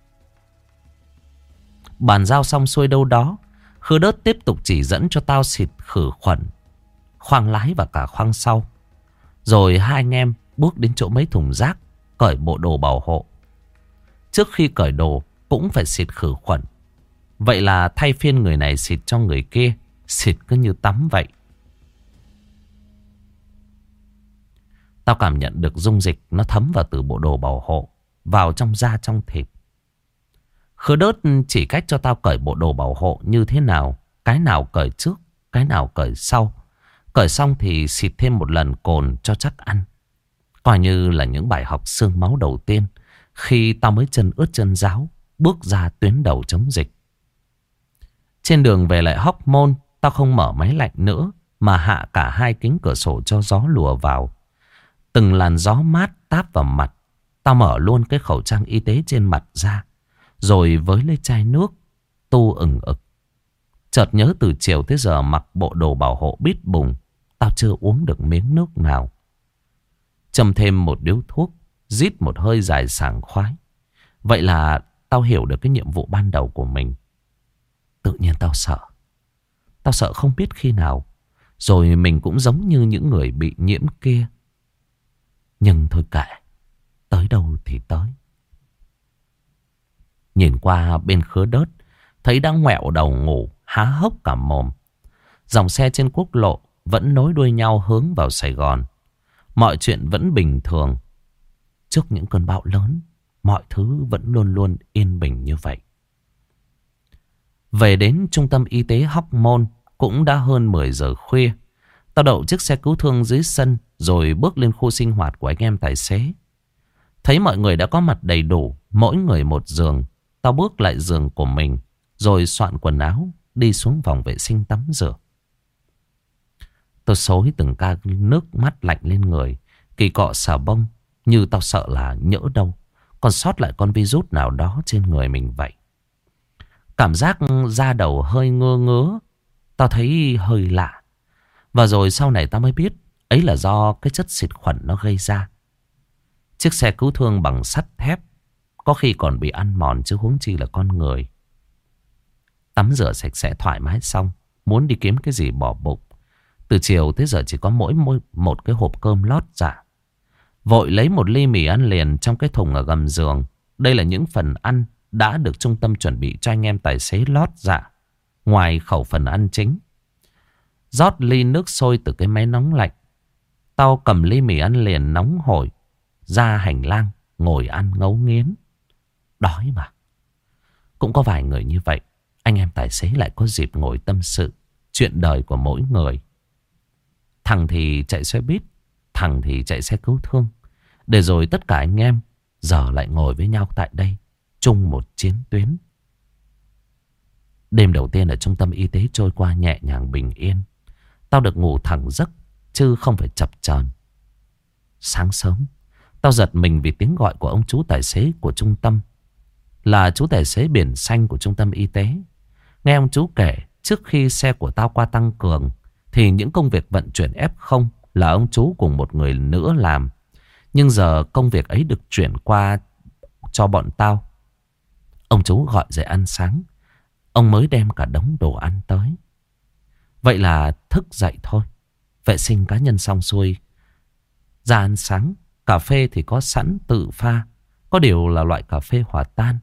Speaker 1: Bàn giao xong xuôi đâu đó, Khứa Đớt tiếp tục chỉ dẫn cho tao xịt khử khuẩn khoang lái và cả khoang sau. Rồi hai anh em bước đến chỗ mấy thùng rác, cởi bộ đồ bảo hộ. Trước khi cởi đồ cũng phải xịt khử khuẩn. Vậy là thay phiên người này xịt cho người kia, xịt cứ như tắm vậy. Tao cảm nhận được dung dịch nó thấm vào từ bộ đồ bảo hộ vào trong da trong thịt. Khứa Đớt chỉ cách cho tao cởi bộ đồ bảo hộ như thế nào. Cái nào cởi trước, cái nào cởi sau. Cởi xong thì xịt thêm một lần cồn cho chắc ăn. Coi như là những bài học xương máu đầu tiên khi tao mới chân ướt chân ráo bước ra tuyến đầu chống dịch. Trên đường về lại Hóc Môn, tao không mở máy lạnh nữa mà hạ cả hai kính cửa sổ cho gió lùa vào. Từng làn gió mát táp vào mặt. Tao mở luôn cái khẩu trang y tế trên mặt ra, rồi với lấy chai nước tu ừng ực. Chợt nhớ từ chiều tới giờ mặc bộ đồ bảo hộ bít bùng, tao chưa uống được miếng nước nào. Châm thêm một điếu thuốc, rít một hơi dài sảng khoái. Vậy là tao hiểu được cái nhiệm vụ ban đầu của mình. Tự nhiên tao sợ. Tao sợ không biết khi nào rồi mình cũng giống như những người bị nhiễm kia. Nhưng thôi kệ, tới đâu thì tới. Nhìn qua bên Khứa Đớt, thấy đang ngoẹo đầu ngủ, há hốc cả mồm. Dòng xe trên quốc lộ vẫn nối đuôi nhau hướng vào Sài Gòn. Mọi chuyện vẫn bình thường. Trước những cơn bão lớn, mọi thứ vẫn luôn luôn yên bình như vậy. Về đến trung tâm y tế Hóc Môn cũng đã hơn mười giờ khuya. Tao đậu chiếc xe cứu thương dưới sân rồi bước lên khu sinh hoạt của anh em tài xế. Thấy mọi người đã có mặt đầy đủ, mỗi người một giường. Tao bước lại giường của mình rồi soạn quần áo đi xuống phòng vệ sinh tắm rửa. Tôi xối từng ca nước mắt lạnh lên người, kỳ cọ xà bông, như tao sợ là nhỡ đâu còn sót lại con virus nào đó trên người mình vậy. Cảm giác da đầu hơi ngơ ngớ, tao thấy hơi lạ. Và rồi sau này tao mới biết ấy là do cái chất xịt khuẩn nó gây ra. Chiếc xe cứu thương bằng sắt thép có khi còn bị ăn mòn chứ huống chi là con người. Tắm rửa sạch sẽ thoải mái xong, muốn đi kiếm cái gì bỏ bụng. Từ chiều tới giờ chỉ có mỗi một cái hộp cơm lót dạ. Vội lấy một ly mì ăn liền trong cái thùng ở gầm giường. Đây là những phần ăn đã được trung tâm chuẩn bị cho anh em tài xế lót dạ, ngoài khẩu phần ăn chính. Rót ly nước sôi từ cái máy nóng lạnh. Tao cầm ly mì ăn liền nóng hổi ra hành lang ngồi ăn ngấu nghiến. Đói mà. Cũng có vài người như vậy. Anh em tài xế lại có dịp ngồi tâm sự chuyện đời của mỗi người. Thằng thì chạy xe buýt, thằng thằng thì chạy xe cứu thương. Để rồi tất cả anh em giờ lại ngồi với nhau tại đây, chung một chiến tuyến. Đêm đầu tiên ở trung tâm y tế trôi qua nhẹ nhàng bình yên. Tao được ngủ thẳng giấc, chứ không phải chập chờn. Sáng sớm, tao giật mình vì tiếng gọi của ông chú tài xế của trung tâm. Là chú tài xế biển xanh của trung tâm y tế. Nghe ông chú kể, trước khi xe của tao qua tăng cường, thì những công việc vận chuyển ép không là ông chú cùng một người nữa làm. Nhưng giờ công việc ấy được chuyển qua cho bọn tao. Ông chú gọi dậy ăn sáng. Ông mới đem cả đống đồ ăn tới. Vậy là thức dậy thôi. Vệ sinh cá nhân xong xuôi, ra ăn sáng. Cà phê thì có sẵn tự pha. Có điều là loại cà phê hòa tan.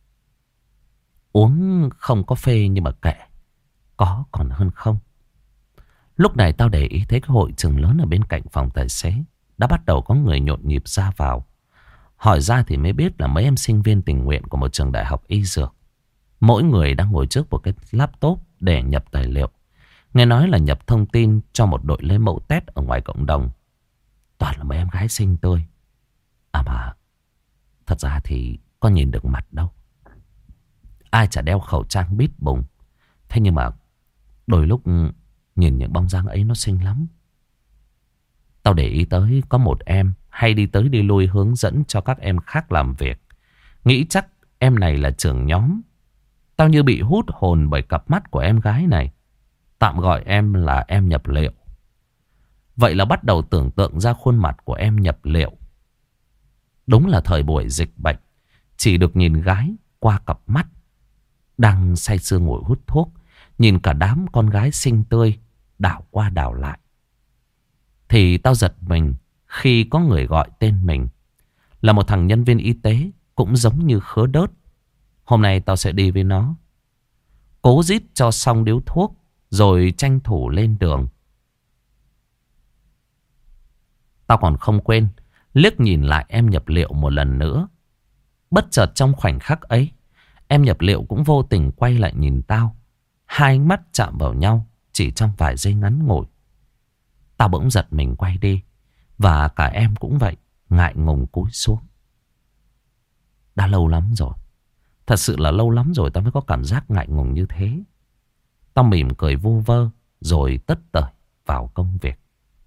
Speaker 1: Uống không có phê nhưng mà kệ, có còn hơn không. Lúc này tao để ý thấy cái hội trường lớn ở bên cạnh phòng tài xế đã bắt đầu có người nhộn nhịp ra vào. Hỏi ra thì mới biết là mấy em sinh viên tình nguyện của một trường đại học y dược. Mỗi người đang ngồi trước một cái laptop để nhập tài liệu. Nghe nói là nhập thông tin cho một đội lấy mẫu test ở ngoài cộng đồng. Toàn là mấy em gái xinh tươi. À mà thật ra thì có nhìn được mặt đâu. Ai chả đeo khẩu trang bít bùng. Thế nhưng mà đôi lúc nhìn những bóng dáng ấy nó xinh lắm. Tao để ý tới có một em hay đi tới đi lui hướng dẫn cho các em khác làm việc. Nghĩ chắc em này là trưởng nhóm. Tao như bị hút hồn bởi cặp mắt của em gái này. Tạm gọi em là em nhập liệu. Vậy là bắt đầu tưởng tượng ra khuôn mặt của em nhập liệu. Đúng là thời buổi dịch bệnh, chỉ được nhìn gái qua cặp mắt. Đang say sưa ngồi hút thuốc, nhìn cả đám con gái xinh tươi đảo qua đảo lại. Thì tao giật mình khi có người gọi tên mình. Là một thằng nhân viên y tế, cũng giống như khớ đớt. Hôm nay tao sẽ đi với nó. Cố rít cho xong điếu thuốc, rồi tranh thủ lên đường. Tao còn không quên liếc nhìn lại em nhập liệu một lần nữa. Bất chợt trong khoảnh khắc ấy, em nhập liệu cũng vô tình quay lại nhìn tao. Hai ánh mắt chạm vào nhau chỉ trong vài giây ngắn ngủi. Tao bỗng giật mình quay đi. Và cả em cũng vậy, ngại ngùng cúi xuống. Đã lâu lắm rồi. Thật sự là lâu lắm rồi tao mới có cảm giác ngại ngùng như thế. Tao mỉm cười vu vơ rồi tất tởi vào công việc.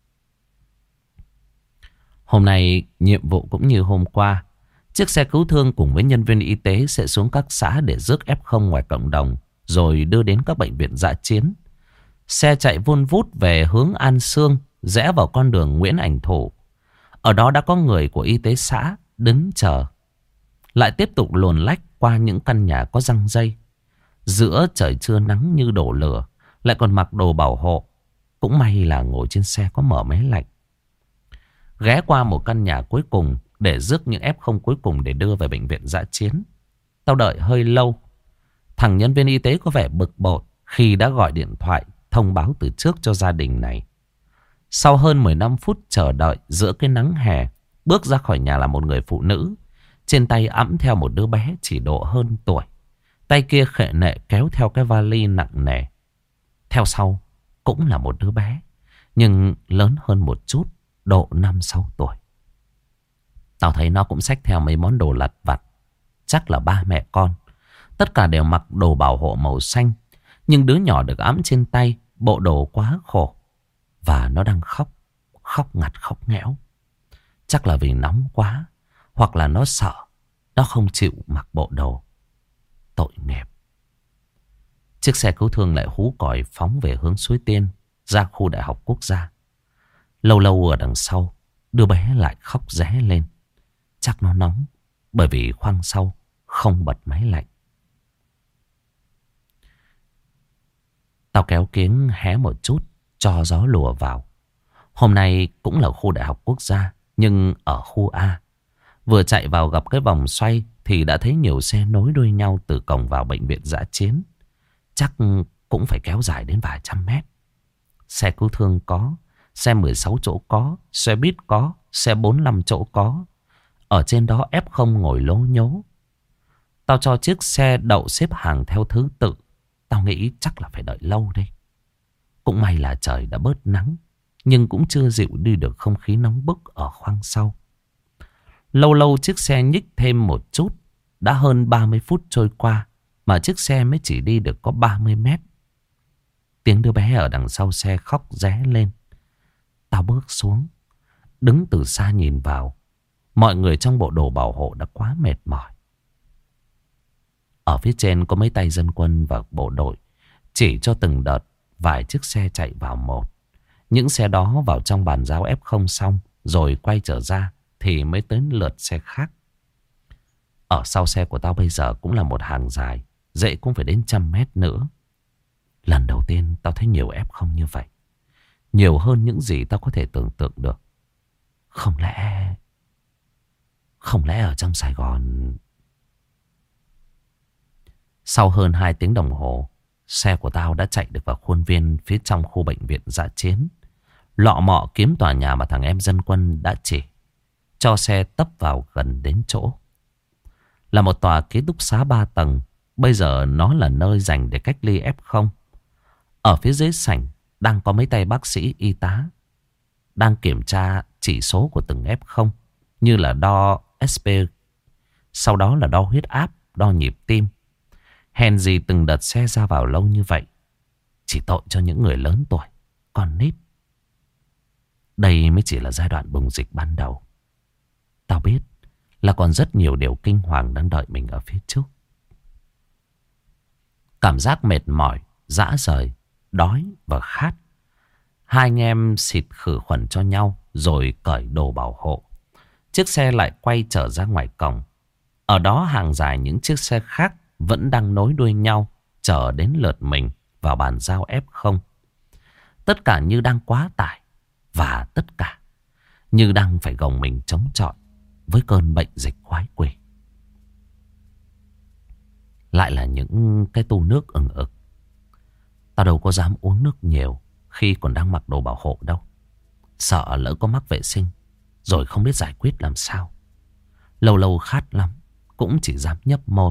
Speaker 1: Hôm nay nhiệm vụ cũng như hôm qua. Chiếc xe cứu thương cùng với nhân viên y tế sẽ xuống các xã để rước ép không ngoài cộng đồng, rồi đưa đến các bệnh viện dã chiến. Xe chạy vun vút về hướng An Sương, rẽ vào con đường Nguyễn Ảnh Thủ. Ở đó đã có người của y tế xã đứng chờ. Lại tiếp tục luồn lách qua những căn nhà có răng dây. Giữa trời trưa nắng như đổ lửa, lại còn mặc đồ bảo hộ. Cũng may là ngồi trên xe có mở máy lạnh. Ghé qua một căn nhà cuối cùng để rước những ép không cuối cùng để đưa về bệnh viện dã chiến. Tao đợi hơi lâu. Thằng nhân viên y tế có vẻ bực bội khi đã gọi điện thoại thông báo từ trước cho gia đình này. Sau hơn mười lăm phút chờ đợi giữa cái nắng hè, bước ra khỏi nhà là một người phụ nữ. Trên tay ẵm theo một đứa bé chỉ độ hơn tuổi. Tay kia khệ nệ kéo theo cái vali nặng nề. Theo sau cũng là một đứa bé, nhưng lớn hơn một chút, độ năm sáu tuổi. Tao thấy nó cũng xách theo mấy món đồ lặt vặt. Chắc là ba mẹ con. Tất cả đều mặc đồ bảo hộ màu xanh. Nhưng đứa nhỏ được ẵm trên tay bộ đồ quá khổ. Và nó đang khóc. Khóc ngặt khóc nghẽo. Chắc là vì nóng quá. Hoặc là nó sợ. Nó không chịu mặc bộ đồ. Tội nghiệp. Chiếc xe cứu thương lại hú còi phóng về hướng Suối Tiên, ra khu Đại học Quốc gia. Lâu lâu ở đằng sau, đứa bé lại khóc ré lên. Chắc nó nóng, bởi vì khoang sau không bật máy lạnh. Tao kéo kiếng hé một chút cho gió lùa vào. Hôm nay cũng là khu Đại học Quốc gia, nhưng ở khu A. Vừa chạy vào gặp cái vòng xoay thì đã thấy nhiều xe nối đuôi nhau từ cổng vào bệnh viện dã chiến. Chắc cũng phải kéo dài đến vài trăm mét. Xe cứu thương có, xe mười sáu chỗ có, xe buýt có, xe bốn mươi lăm chỗ có. Ở trên đó ép không ngồi lố nhố. Tao cho chiếc xe đậu xếp hàng theo thứ tự. Tao nghĩ chắc là phải đợi lâu đây. Cũng may là trời đã bớt nắng. nhưng cũng chưa dịu đi được không khí nóng bức ở khoang sau. Lâu lâu chiếc xe nhích thêm một chút. Đã hơn ba mươi phút trôi qua mà chiếc xe mới chỉ đi được có ba mươi mét. Tiếng đứa bé ở đằng sau xe khóc ré lên. Tao bước xuống, đứng từ xa nhìn vào. Mọi người trong bộ đồ bảo hộ đã quá mệt mỏi. Ở phía trên có mấy tay dân quân và bộ đội chỉ cho từng đợt vài chiếc xe chạy vào một. Những xe đó vào trong bàn giao ép không xong rồi quay trở ra thì mới tới lượt xe khác. Ở sau xe của tao bây giờ cũng là một hàng dài, dễ cũng phải đến trăm mét nữa. Lần đầu tiên tao thấy nhiều ép không như vậy. Nhiều hơn những gì tao có thể tưởng tượng được. Không lẽ... Không lẽ ở trong Sài Gòn... Sau hơn hai tiếng đồng hồ, xe của tao đã chạy được vào khuôn viên phía trong khu bệnh viện dã chiến. Lọ mọ kiếm tòa nhà mà thằng em dân quân đã chỉ, cho xe tấp vào gần đến chỗ. Là một tòa ký túc xá ba tầng. Bây giờ nó là nơi dành để cách ly ép không. Ở phía dưới sảnh đang có mấy tay bác sĩ y tá đang kiểm tra chỉ số của từng ép không, như là đo ét pê, sau đó là đo huyết áp, đo nhịp tim. Hèn gì từng đợt xe ra vào lâu như vậy. Chỉ tội cho những người lớn tuổi, con nít. Đây mới chỉ là giai đoạn bùng dịch ban đầu. Tao biết là còn rất nhiều điều kinh hoàng đang đợi mình ở phía trước. Cảm giác mệt mỏi, rã rời, đói và khát. Hai anh em xịt khử khuẩn cho nhau rồi cởi đồ bảo hộ. Chiếc xe lại quay trở ra ngoài cổng. Ở đó hàng dài những chiếc xe khác vẫn đang nối đuôi nhau chờ đến lượt mình vào bàn giao ép không. Tất cả như đang quá tải, và tất cả như đang phải gồng mình chống chọi với cơn bệnh dịch quái quỷ. Lại là những cái tu nước ừng ực. Tao đâu có dám uống nước nhiều khi còn đang mặc đồ bảo hộ đâu. Sợ lỡ có mắc vệ sinh rồi không biết giải quyết làm sao. Lâu lâu khát lắm cũng chỉ dám nhấp môi.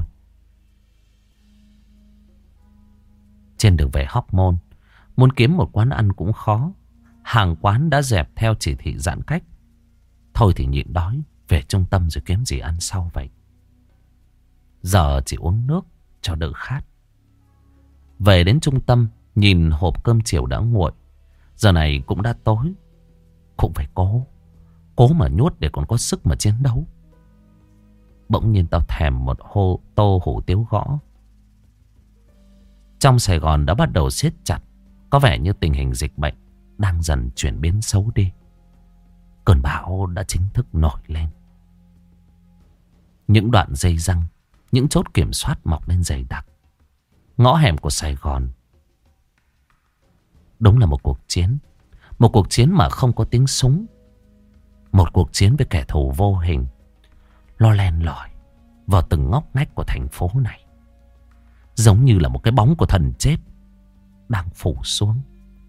Speaker 1: Trên đường về Hóc Môn, muốn kiếm một quán ăn cũng khó. Hàng quán đã dẹp theo chỉ thị giãn cách. Thôi thì nhịn đói, về trung tâm rồi kiếm gì ăn sau vậy. Giờ chỉ uống nước cho đỡ khát. Về đến trung tâm, nhìn hộp cơm chiều đã nguội. Giờ này cũng đã tối. Cũng phải cố Cố mà nhốt để còn có sức mà chiến đấu. Bỗng nhiên tao thèm một hô tô hủ tiếu gõ. Trong Sài Gòn đã bắt đầu siết chặt. Có vẻ như tình hình dịch bệnh đang dần chuyển biến xấu đi. Cơn bão đã chính thức nổi lên. Những đoạn dây răng, những chốt kiểm soát mọc lên dày đặc. Ngõ hẻm của Sài Gòn đúng là một cuộc chiến. Một cuộc chiến mà không có tiếng súng. Một cuộc chiến với kẻ thù vô hình, lo len lỏi vào từng ngóc ngách của thành phố này. Giống như là một cái bóng của thần chết đang phủ xuống.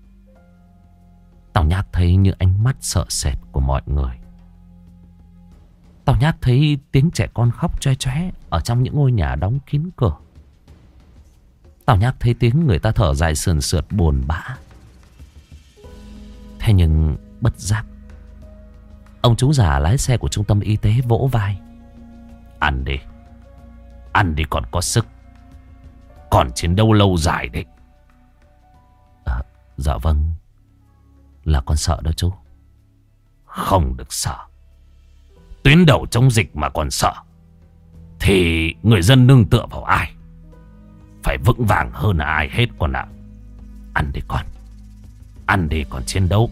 Speaker 1: Tao nhát thấy như ánh mắt sợ sệt của mọi người. Tao nhát thấy tiếng trẻ con khóc choe choé ở trong những ngôi nhà đóng kín cửa. Tao nhát thấy tiếng người ta thở dài sườn sượt buồn bã. Thế nhưng bất giác, ông chú già lái xe của trung tâm y tế vỗ vai. Ăn đi, ăn đi còn có sức. Còn chiến đấu lâu dài đấy. À, dạ vâng. Là con sợ đó chú. Không được sợ. Tuyến đầu chống dịch mà còn sợ thì người dân nương tựa vào ai? Phải vững vàng hơn ai hết con ạ. Ăn đi con. Ăn đi còn chiến đấu.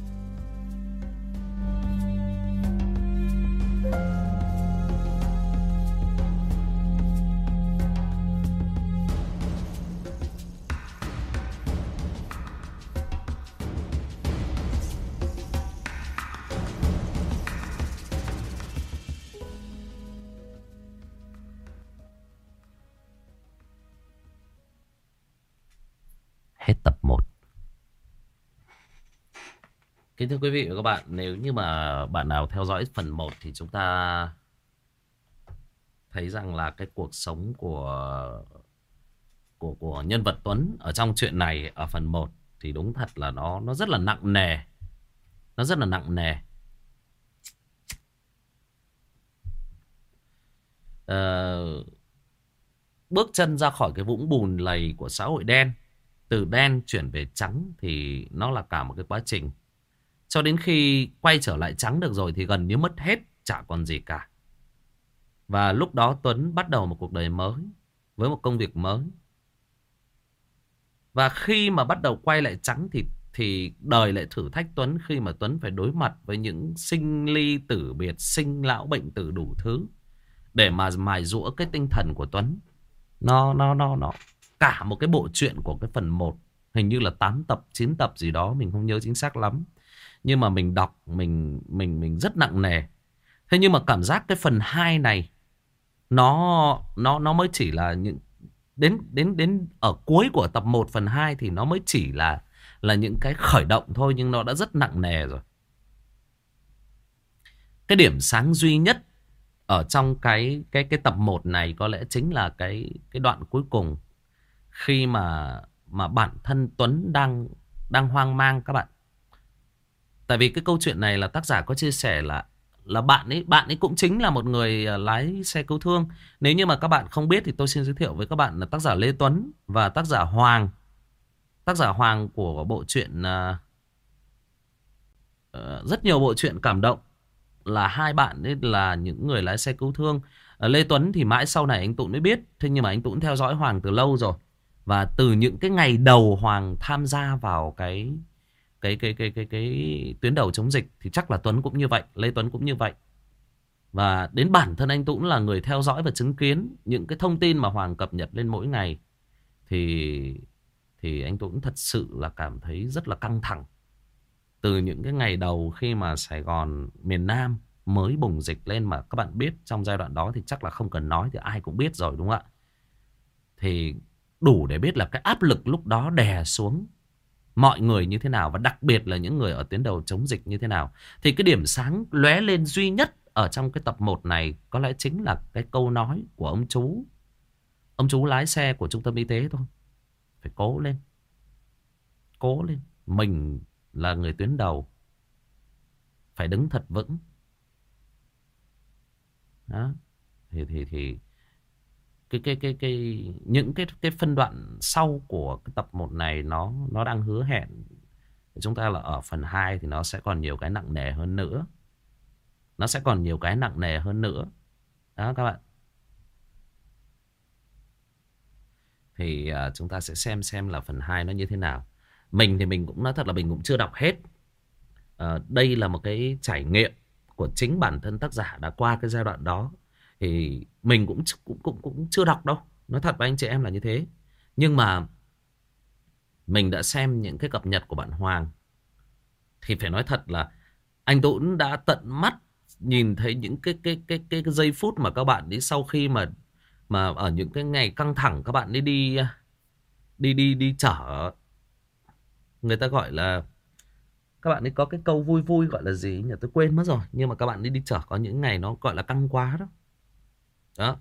Speaker 1: Hết tập một. Kính thưa quý vị và các bạn, nếu như mà bạn nào theo dõi phần một thì chúng ta thấy rằng là cái cuộc sống của của của nhân vật Tuấn ở trong chuyện này ở phần một thì đúng thật là nó nó rất là nặng nề. Nó rất là nặng nề. Ờ, bước chân ra khỏi cái vũng bùn lầy của xã hội đen, từ đen chuyển về trắng thì nó là cả một cái quá trình. Cho đến khi quay trở lại trắng được rồi thì gần như mất hết, chả còn gì cả. Và lúc đó Tuấn bắt đầu một cuộc đời mới, với một công việc mới. Và khi mà bắt đầu quay lại trắng thì thì đời lại thử thách Tuấn khi mà Tuấn phải đối mặt với những sinh ly tử biệt, sinh lão bệnh tử đủ thứ để mà mài giũa cái tinh thần của Tuấn. Nó nó nó nó cả một cái bộ truyện của cái phần một, hình như là tám tập, chín tập gì đó, mình không nhớ chính xác lắm. Nhưng mà mình đọc mình mình mình rất nặng nề. Thế nhưng mà cảm giác cái phần hai này nó nó nó mới chỉ là những đến đến đến ở cuối của tập một phần hai thì nó mới chỉ là là những cái khởi động thôi, nhưng nó đã rất nặng nề rồi. Cái điểm sáng duy nhất ở trong cái cái cái tập một này có lẽ chính là cái cái đoạn cuối cùng, khi mà mà bản thân Tuấn đang đang hoang mang các bạn. Tại vì cái câu chuyện này là tác giả có chia sẻ là là bạn ấy bạn ấy cũng chính là một người lái xe cứu thương. Nếu như mà các bạn không biết thì tôi xin giới thiệu với các bạn là tác giả Lê Tuấn và tác giả Hoàng. Tác giả Hoàng của bộ truyện uh, uh, rất nhiều bộ truyện cảm động, là hai bạn ấy là những người lái xe cứu thương. uh, Lê Tuấn thì mãi sau này anh Tụng mới biết. Thế nhưng mà anh Tụng theo dõi Hoàng từ lâu rồi. Và từ những cái ngày đầu Hoàng tham gia vào cái cái cái cái cái cái tuyến đầu chống dịch thì chắc là Tuấn cũng như vậy, Lê Tuấn cũng như vậy. Và đến bản thân anh Tũng là người theo dõi và chứng kiến những cái thông tin mà Hoàng cập nhật lên mỗi ngày, thì thì anh Tũng thật sự là cảm thấy rất là căng thẳng. Từ những cái ngày đầu khi mà Sài Gòn miền Nam mới bùng dịch lên, mà các bạn biết trong giai đoạn đó thì chắc là không cần nói thì ai cũng biết rồi đúng không ạ? Thì đủ để biết là cái áp lực lúc đó đè xuống mọi người như thế nào, và đặc biệt là những người ở tuyến đầu chống dịch như thế nào. Thì cái điểm sáng lóe lên duy nhất ở trong cái tập một này có lẽ chính là cái câu nói của ông chú. Ông chú lái xe của trung tâm y tế thôi. Phải cố lên. Cố lên. Mình là người tuyến đầu, phải đứng thật vững. Đó. Thì thì thì cái cái cái cái những cái cái phân đoạn sau của cái tập một này nó nó đang hứa hẹn chúng ta là ở phần hai thì nó sẽ còn nhiều cái nặng nề hơn nữa. Nó sẽ còn nhiều cái nặng nề hơn nữa. Đó các bạn. Thì uh, chúng ta sẽ xem xem là phần hai nó như thế nào. Mình thì mình cũng nói thật là mình cũng chưa đọc hết. Uh, đây là một cái trải nghiệm của chính bản thân tác giả đã qua cái giai đoạn đó. Thì mình cũng cũng cũng cũng chưa đọc đâu. Nói thật với anh chị em là như thế. Nhưng mà mình đã xem những cái cập nhật của bạn Hoàng. Thì phải nói thật là anh Tuấn đã tận mắt nhìn thấy những cái cái cái cái, cái giây phút mà các bạn đi sau khi mà mà ở những cái ngày căng thẳng các bạn đi đi đi đi đi chở, người ta gọi là, các bạn ấy có cái câu vui vui gọi là gì nhỉ, tôi quên mất rồi, nhưng mà các bạn đi đi chở có những ngày nó gọi là căng quá đó. Đó.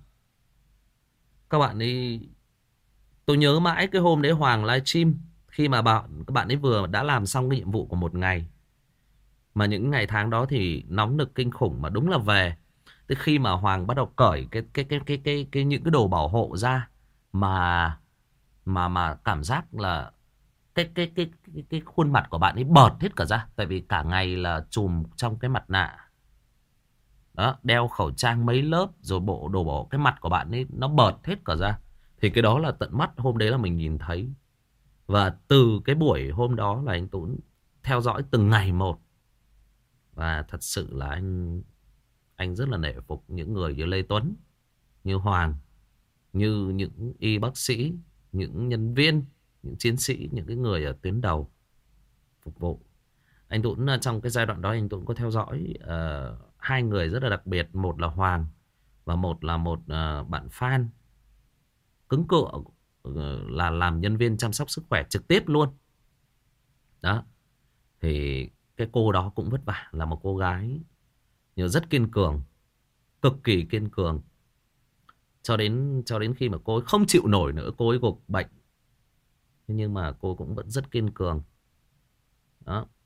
Speaker 1: Các bạn ấy, tôi nhớ mãi cái hôm đấy Hoàng livestream khi mà bạn các bạn ấy vừa đã làm xong cái nhiệm vụ của một ngày. Mà những ngày tháng đó thì nóng nực kinh khủng, mà đúng là về. Từ khi mà Hoàng bắt đầu cởi cái cái cái cái cái, cái những cái đồ bảo hộ ra, mà mà mà cảm giác là cái cái cái cái cái khuôn mặt của bạn ấy bợt hết cả ra, tại vì cả ngày là trùm trong cái mặt nạ. Đó, đeo khẩu trang mấy lớp rồi bộ đồ bảo hộ, cái mặt của bạn ấy nó bợt hết cả ra. Thì cái đó là tận mắt hôm đấy là mình nhìn thấy. Và từ cái buổi hôm đó là anh Tuấn theo dõi từng ngày một. Và thật sự là anh anh rất là nể phục những người như Lê Tuấn, như Hoàng, như những y bác sĩ, những nhân viên, những chiến sĩ, những cái người ở tuyến đầu phục vụ. Anh Tuấn trong cái giai đoạn đó anh Tuấn có theo dõi uh, hai người rất là đặc biệt. Một là Hoàng và một là một uh, bạn fan cứng cựa, uh, là làm nhân viên chăm sóc sức khỏe trực tiếp luôn. Đó. Thì cái cô đó cũng vất vả, là một cô gái nhưng rất kiên cường, cực kỳ kiên cường. Cho đến cho đến khi mà cô ấy không chịu nổi nữa, cô ấy gục bệnh. Nhưng mà cô cũng vẫn rất kiên cường. Đó.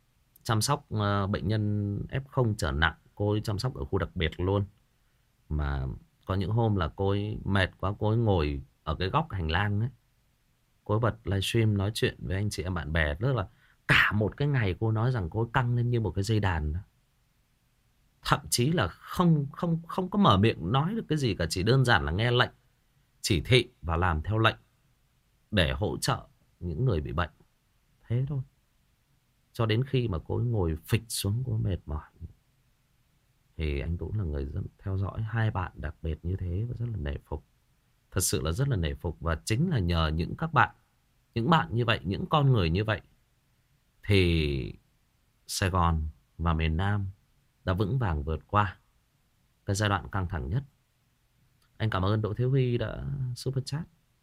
Speaker 1: chăm sóc uh, bệnh nhân ép không trở nặng. Cô ấy chăm sóc ở khu đặc biệt luôn. Mà có những hôm là cô ấy mệt quá, cô ấy ngồi ở cái góc hành lang ấy, cô ấy bật livestream nói chuyện với anh chị em bạn bè. Tức là cả một cái ngày cô nói rằng cô ấy căng lên như một cái dây đàn. Thậm chí là không không không có mở miệng nói được cái gì cả, chỉ đơn giản là nghe lệnh, chỉ thị và làm theo lệnh để hỗ trợ những người bị bệnh. Thế thôi. Cho đến khi mà cô ấy ngồi phịch xuống, cô ấy mệt mỏi, thì anh Tuấn là người rất theo dõi hai bạn đặc biệt như thế và rất là nể phục. Thật sự là rất là nể phục. Và chính là nhờ những các bạn, những bạn như vậy, những con người như vậy, thì Sài Gòn và miền Nam đã vững vàng vượt qua cái giai đoạn căng thẳng nhất. Anh cảm ơn Đỗ Thiếu Huy đã super chat.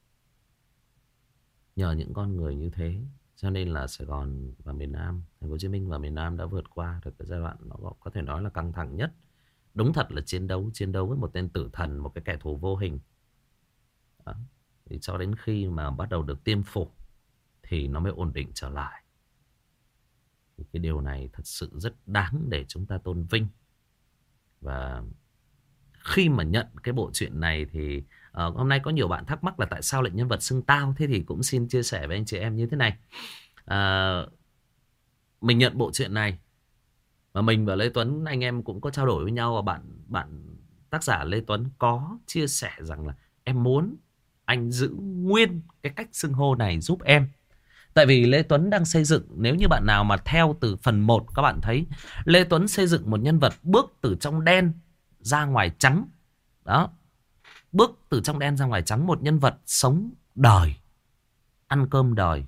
Speaker 1: Nhờ những con người như thế cho nên là Sài Gòn và miền Nam, Thành phố Hồ Chí Minh và miền Nam đã vượt qua được cái giai đoạn nó có thể nói là căng thẳng nhất. Đúng thật là chiến đấu, chiến đấu với một tên tử thần, một cái kẻ thù vô hình. Đó. Thì cho đến khi mà bắt đầu được tiêm phủ thì nó mới ổn định trở lại. Thì cái điều này thật sự rất đáng để chúng ta tôn vinh. Và khi mà nhận cái bộ truyện này thì uh, hôm nay có nhiều bạn thắc mắc là tại sao lại nhân vật xưng tao. Thế thì cũng xin chia sẻ với anh chị em như thế này. uh, Mình nhận bộ truyện này và mình và Lê Tuấn, anh em cũng có trao đổi với nhau. Và bạn bạn tác giả Lê Tuấn có chia sẻ rằng là em muốn anh giữ nguyên cái cách xưng hô này giúp em. Tại vì Lê Tuấn đang xây dựng, nếu như bạn nào mà theo từ phần một, các bạn thấy Lê Tuấn xây dựng một nhân vật bước từ trong đen ra ngoài trắng. Đó. Bước từ trong đen ra ngoài trắng, một nhân vật sống đời, ăn cơm đời.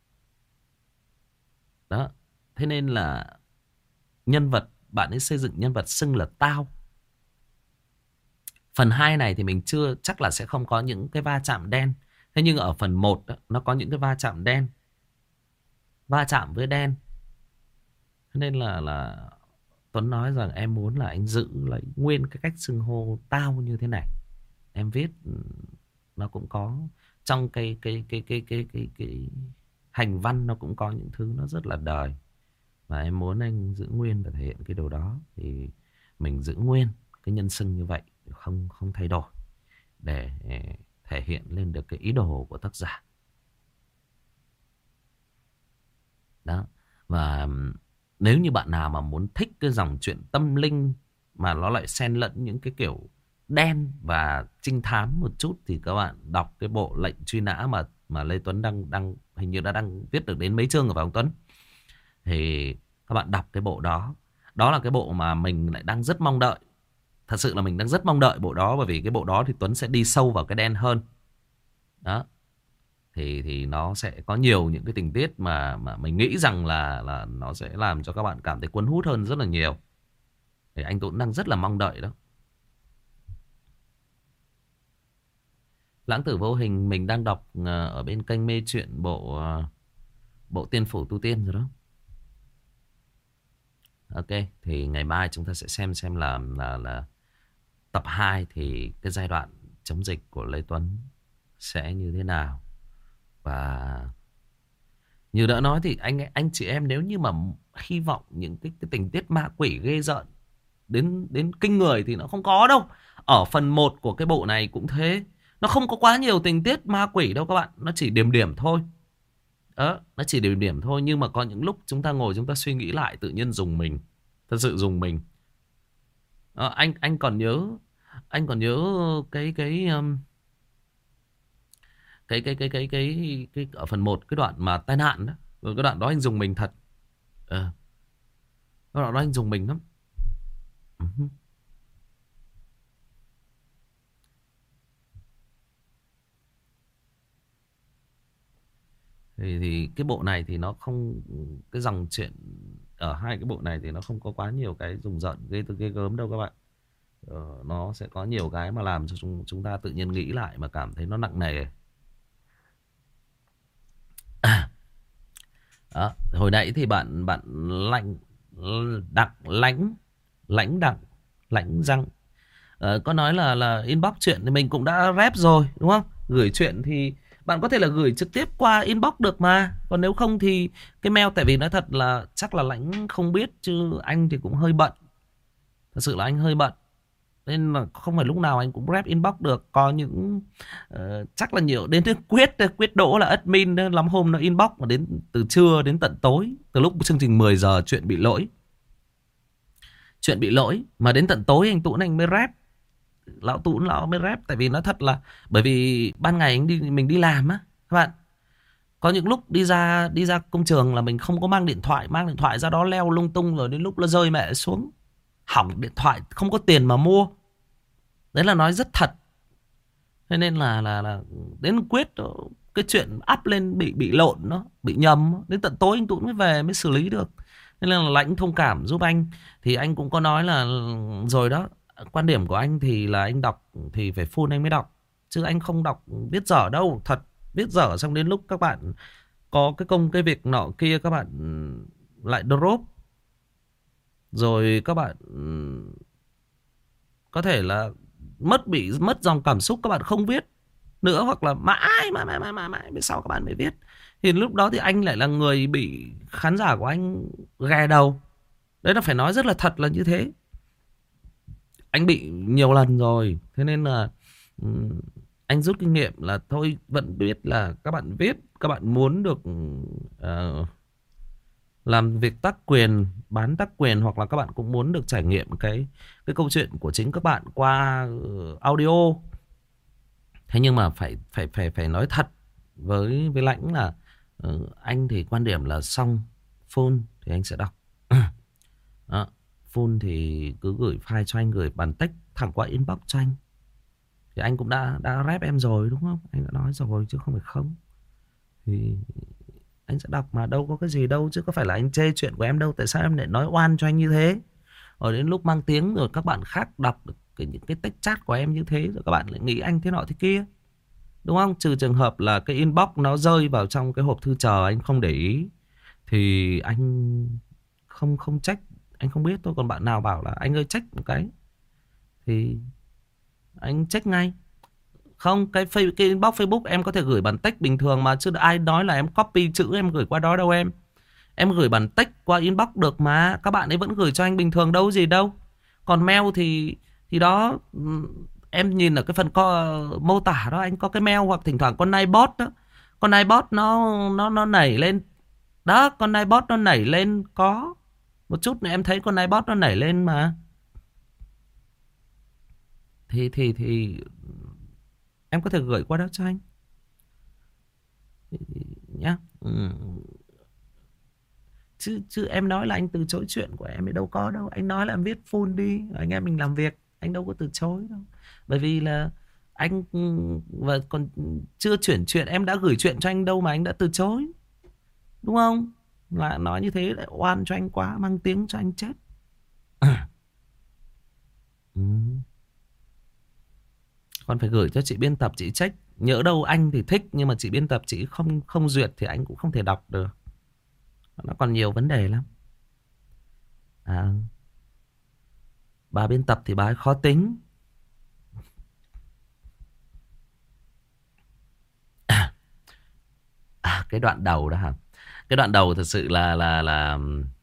Speaker 1: Đó. Thế nên là nhân vật, bạn ấy xây dựng nhân vật xưng là tao. Phần hai này thì mình chưa, chắc là sẽ không có những cái va chạm đen. Thế nhưng ở phần một đó, nó có những cái va chạm đen, va chạm với đen. Thế nên là là Tuấn nói rằng em muốn là anh giữ lại nguyên cái cách xưng hô tao như thế này. Em viết nó cũng có trong cái cái cái cái cái cái cái hành văn, nó cũng có những thứ nó rất là đời. Và em muốn anh giữ nguyên và thể hiện cái điều đó. Thì mình giữ nguyên cái nhân xưng như vậy, không không thay đổi, để thể hiện lên được cái ý đồ của tác giả. Đó. Và nếu như bạn nào mà muốn thích cái dòng truyện tâm linh mà nó lại xen lẫn những cái kiểu đen và trinh thám một chút, thì các bạn đọc cái bộ Lệnh Truy Nã mà mà Lê Tuấn đang đang hình như đã đang viết được đến mấy chương rồi phải không Tuấn? Thì các bạn đọc cái bộ đó. Đó là cái bộ mà mình lại đang rất mong đợi. Thật sự là mình đang rất mong đợi bộ đó, bởi vì cái bộ đó thì Tuấn sẽ đi sâu vào cái đen hơn. Đó. Thì thì nó sẽ có nhiều những cái tình tiết mà mà mình nghĩ rằng là là nó sẽ làm cho các bạn cảm thấy cuốn hút hơn rất là nhiều. Thì anh Tuấn đang rất là mong đợi đó. Lãng Tử Vô Hình mình đang đọc ở bên kênh Mê Truyện bộ bộ Tiên Phủ Tu Tiên rồi đó. Ok, thì ngày mai chúng ta sẽ xem xem là là là tập hai thì cái giai đoạn chống dịch của Lê Tuấn sẽ như thế nào. Và như đã nói thì anh anh chị em nếu như mà hy vọng những cái, cái tình tiết ma quỷ ghê rợn đến đến kinh người thì nó không có đâu. Ở phần một của cái bộ này cũng thế. Nó không có quá nhiều tình tiết ma quỷ đâu các bạn. Nó chỉ điểm điểm thôi. Đó, nó chỉ điểm điểm thôi. Nhưng mà có những lúc chúng ta ngồi chúng ta suy nghĩ lại, tự nhiên dùng mình. Thật sự dùng mình. Đó, anh anh còn nhớ anh còn nhớ cái cái um, cái cái cái cái cái cái, cái ở phần một cái đoạn mà tai nạn đó. Rồi cái đoạn đó anh dùng mình thật. Ờ. Cái đoạn đó anh dùng mình lắm. Uh-huh. Thì, thì cái bộ này thì nó không, cái dòng chuyện ở hai cái bộ này thì nó không có quá nhiều cái rùng rợn ghê ghê gớm đâu các bạn. Ờ, nó sẽ có nhiều cái mà làm cho chúng, chúng ta tự nhiên nghĩ lại mà cảm thấy nó nặng nề. À. Đó. Hồi nãy thì bạn bạn lạnh đặng lãnh lãnh đặng lãnh răng ờ, có nói là là inbox chuyện thì mình cũng đã rep rồi đúng không? Gửi chuyện thì Bạn có thể là gửi trực tiếp qua inbox được mà. Còn nếu không thì cái mail, tại vì nói thật là chắc là Lãnh không biết, chứ anh thì cũng hơi bận. Thật sự là anh hơi bận, nên là không phải lúc nào anh cũng rep inbox được. Có những uh, chắc là nhiều đến Quyết Quyết Đỗ là admin lắm hôm nó inbox mà đến từ trưa đến tận tối, từ lúc chương trình mười giờ chuyện bị lỗi chuyện bị lỗi mà đến tận tối anh Tũng anh mới rep. Lão Tũng lão mới rep. Tại vì nói thật là bởi vì ban ngày anh đi mình đi làm á các bạn, có những lúc đi ra đi ra công trường là mình không có mang điện thoại, mang điện thoại ra đó leo lung tung, rồi đến lúc nó rơi mẹ xuống hỏng điện thoại, không có tiền mà mua. Đấy là nói rất thật. Thế nên là là là đến Quyết cái chuyện up lên bị bị lộn, nó bị nhầm, đến tận tối anh Tũng mới về mới xử lý được. Nên là Lãnh thông cảm giúp anh. Thì anh cũng có nói là rồi đó, quan điểm của anh thì là anh đọc thì phải full anh mới đọc, chứ anh không đọc viết dở đâu. Thật, viết dở xong đến lúc các bạn có cái công cái việc nọ kia các bạn lại drop, rồi các bạn có thể là mất bị mất dòng cảm xúc, các bạn không viết nữa, hoặc là mãi mãi mãi mãi mãi mãi về sau các bạn mới viết, thì lúc đó thì anh lại là người bị khán giả của anh ghè đầu. Đấy là phải nói rất là thật là như thế. Anh bị nhiều lần rồi. Thế nên là um, anh rút kinh nghiệm là thôi, vẫn biết là các bạn viết, các bạn muốn được uh, làm việc tác quyền, bán tác quyền, hoặc là các bạn cũng muốn được trải nghiệm cái cái câu chuyện của chính các bạn qua uh, audio. Thế nhưng mà phải phải phải phải nói thật với với Lãnh là uh, anh thì quan điểm là xong full thì anh sẽ đọc. Đó, full thì cứ gửi file cho anh, gửi bản text thẳng qua inbox cho anh. Thì anh cũng đã đã rep em rồi đúng không? Anh đã nói rồi chứ không phải không. Thì anh sẽ đọc mà, đâu có cái gì đâu, chứ có phải là anh chê chuyện của em đâu. Tại sao em lại nói oan cho anh như thế? Rồi đến lúc mang tiếng rồi các bạn khác đọc được cái, những cái text chat của em như thế, rồi các bạn lại nghĩ anh thế nọ thế kia, đúng không? Trừ trường hợp là cái inbox nó rơi vào trong cái hộp thư chờ anh không để ý, thì anh không không trách, anh không biết thôi. Còn bạn nào bảo là anh ơi trách một cái thì anh trách ngay. Không, cái, cái inbox Facebook em có thể gửi bản text bình thường mà, chứ ai nói là em copy chữ em gửi qua đó đâu em. Em gửi bản text qua inbox được mà, các bạn ấy vẫn gửi cho anh bình thường đâu gì đâu. Còn mail thì thì đó, em nhìn ở cái phần co, mô tả đó, anh có cái mail, hoặc thỉnh thoảng con Nightbot đó, con Nightbot nó nó nó nảy lên đó, con Nightbot nó nảy lên, có một chút nữa em thấy con Nightbot nó nảy lên mà. Thì thì thì em có thể gửi qua đó cho anh nhá. Ừ. Chứ chứ em nói là anh từ chối chuyện của em thì đâu có đâu. Anh nói là em viết full đi, anh em mình làm việc, anh đâu có từ chối đâu. Bởi vì là anh và còn chưa chuyển chuyện, em đã gửi chuyện cho anh đâu mà anh đã từ chối, đúng không? Là nói như thế lại oan cho anh quá, mang tiếng cho anh chết. Ừ. Còn phải gửi cho chị biên tập, chị check. Nhỡ đâu anh thì thích, nhưng mà chị biên tập chị không không duyệt thì anh cũng không thể đọc được. Nó còn nhiều vấn đề lắm. À, bà biên tập thì bà ấy khó tính. À, à, cái đoạn đầu đó hả? Cái đoạn đầu thật sự là là là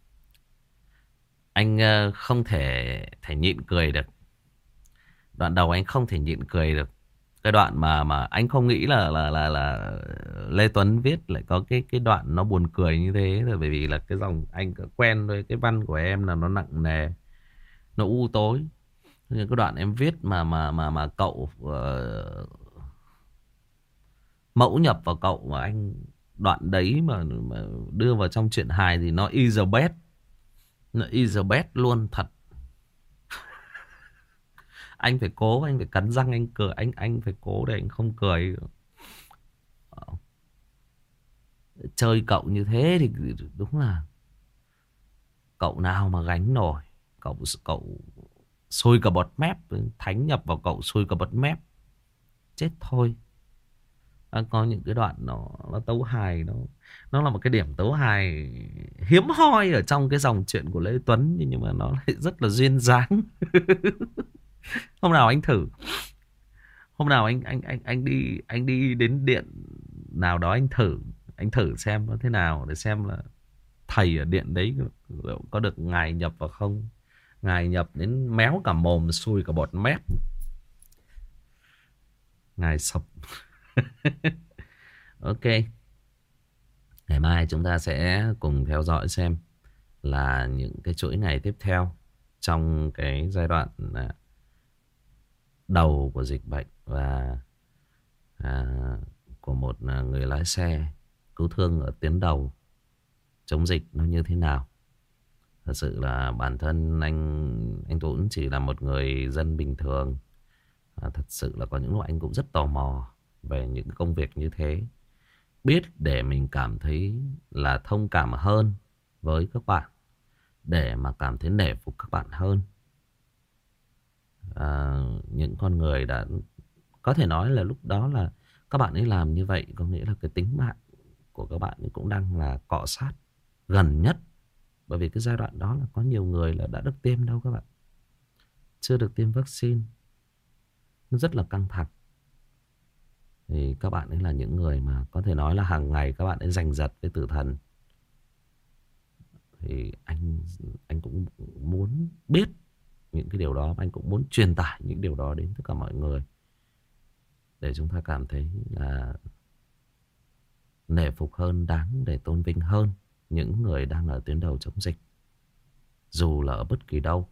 Speaker 1: anh không thể thể nhịn cười được. Đoạn đầu anh không thể nhịn cười được. Cái đoạn mà mà anh không nghĩ là là là là Lê Tuấn viết lại có cái cái đoạn nó buồn cười như thế, rồi bởi vì là cái dòng anh quen với cái văn của em là nó nặng nề, nó u tối. Nhưng cái đoạn em viết mà mà mà mà cậu uh, mẫu nhập vào cậu mà anh, đoạn đấy mà, mà đưa vào trong chuyện hài thì nó is the best, nó is the best luôn thật. Anh phải cố, anh phải cắn răng anh cười, anh anh phải cố để anh không cười. Chơi cậu như thế thì đúng là cậu nào mà gánh nổi. Cậu cậu sôi cả bọt mép, thánh nhập vào cậu sôi cả bọt mép, chết thôi. À, có những cái đoạn nó nó tấu hài, nó nó là một cái điểm tấu hài hiếm hoi ở trong cái dòng chuyện của Lê Tuấn, nhưng mà nó lại rất là duyên dáng. Hôm nào anh thử, hôm nào anh anh anh anh đi anh đi đến điện nào đó anh thử, anh thử xem nó thế nào, để xem là thầy ở điện đấy có được ngài nhập vào không. Ngài nhập đến méo cả mồm, xui cả bọt mép. Ngài sập. Ok. Ngày mai chúng ta sẽ cùng theo dõi xem là những cái chuỗi ngày tiếp theo trong cái giai đoạn đầu của dịch bệnh và à, của một người lái xe cứu thương ở tuyến đầu chống dịch nó như thế nào. Thật sự là bản thân anh anh Tuấn chỉ là một người dân bình thường. À, thật sự là có những lúc anh cũng rất tò mò về những công việc như thế. Biết để mình cảm thấy là thông cảm hơn với các bạn, để mà cảm thấy nể phục các bạn hơn. À, những con người đã có thể nói là lúc đó là các bạn ấy làm như vậy, có nghĩa là cái tính mạng của các bạn ấy cũng đang là cọ sát gần nhất. Bởi vì cái giai đoạn đó là có nhiều người là đã được tiêm đâu các bạn, chưa được tiêm vaccine. Nó rất là căng thẳng. Thì các bạn ấy là những người mà có thể nói là hàng ngày các bạn ấy giành giật với tử thần. Thì anh anh cũng muốn biết những cái điều đó, anh cũng muốn truyền tải những điều đó đến tất cả mọi người, để chúng ta cảm thấy là nể phục hơn, đáng để tôn vinh hơn những người đang ở tuyến đầu chống dịch, dù là ở bất kỳ đâu.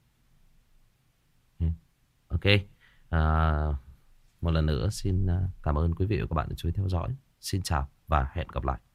Speaker 1: Ok. À, một lần nữa xin cảm ơn quý vị và các bạn đã chú ý theo dõi. Xin chào và hẹn gặp lại.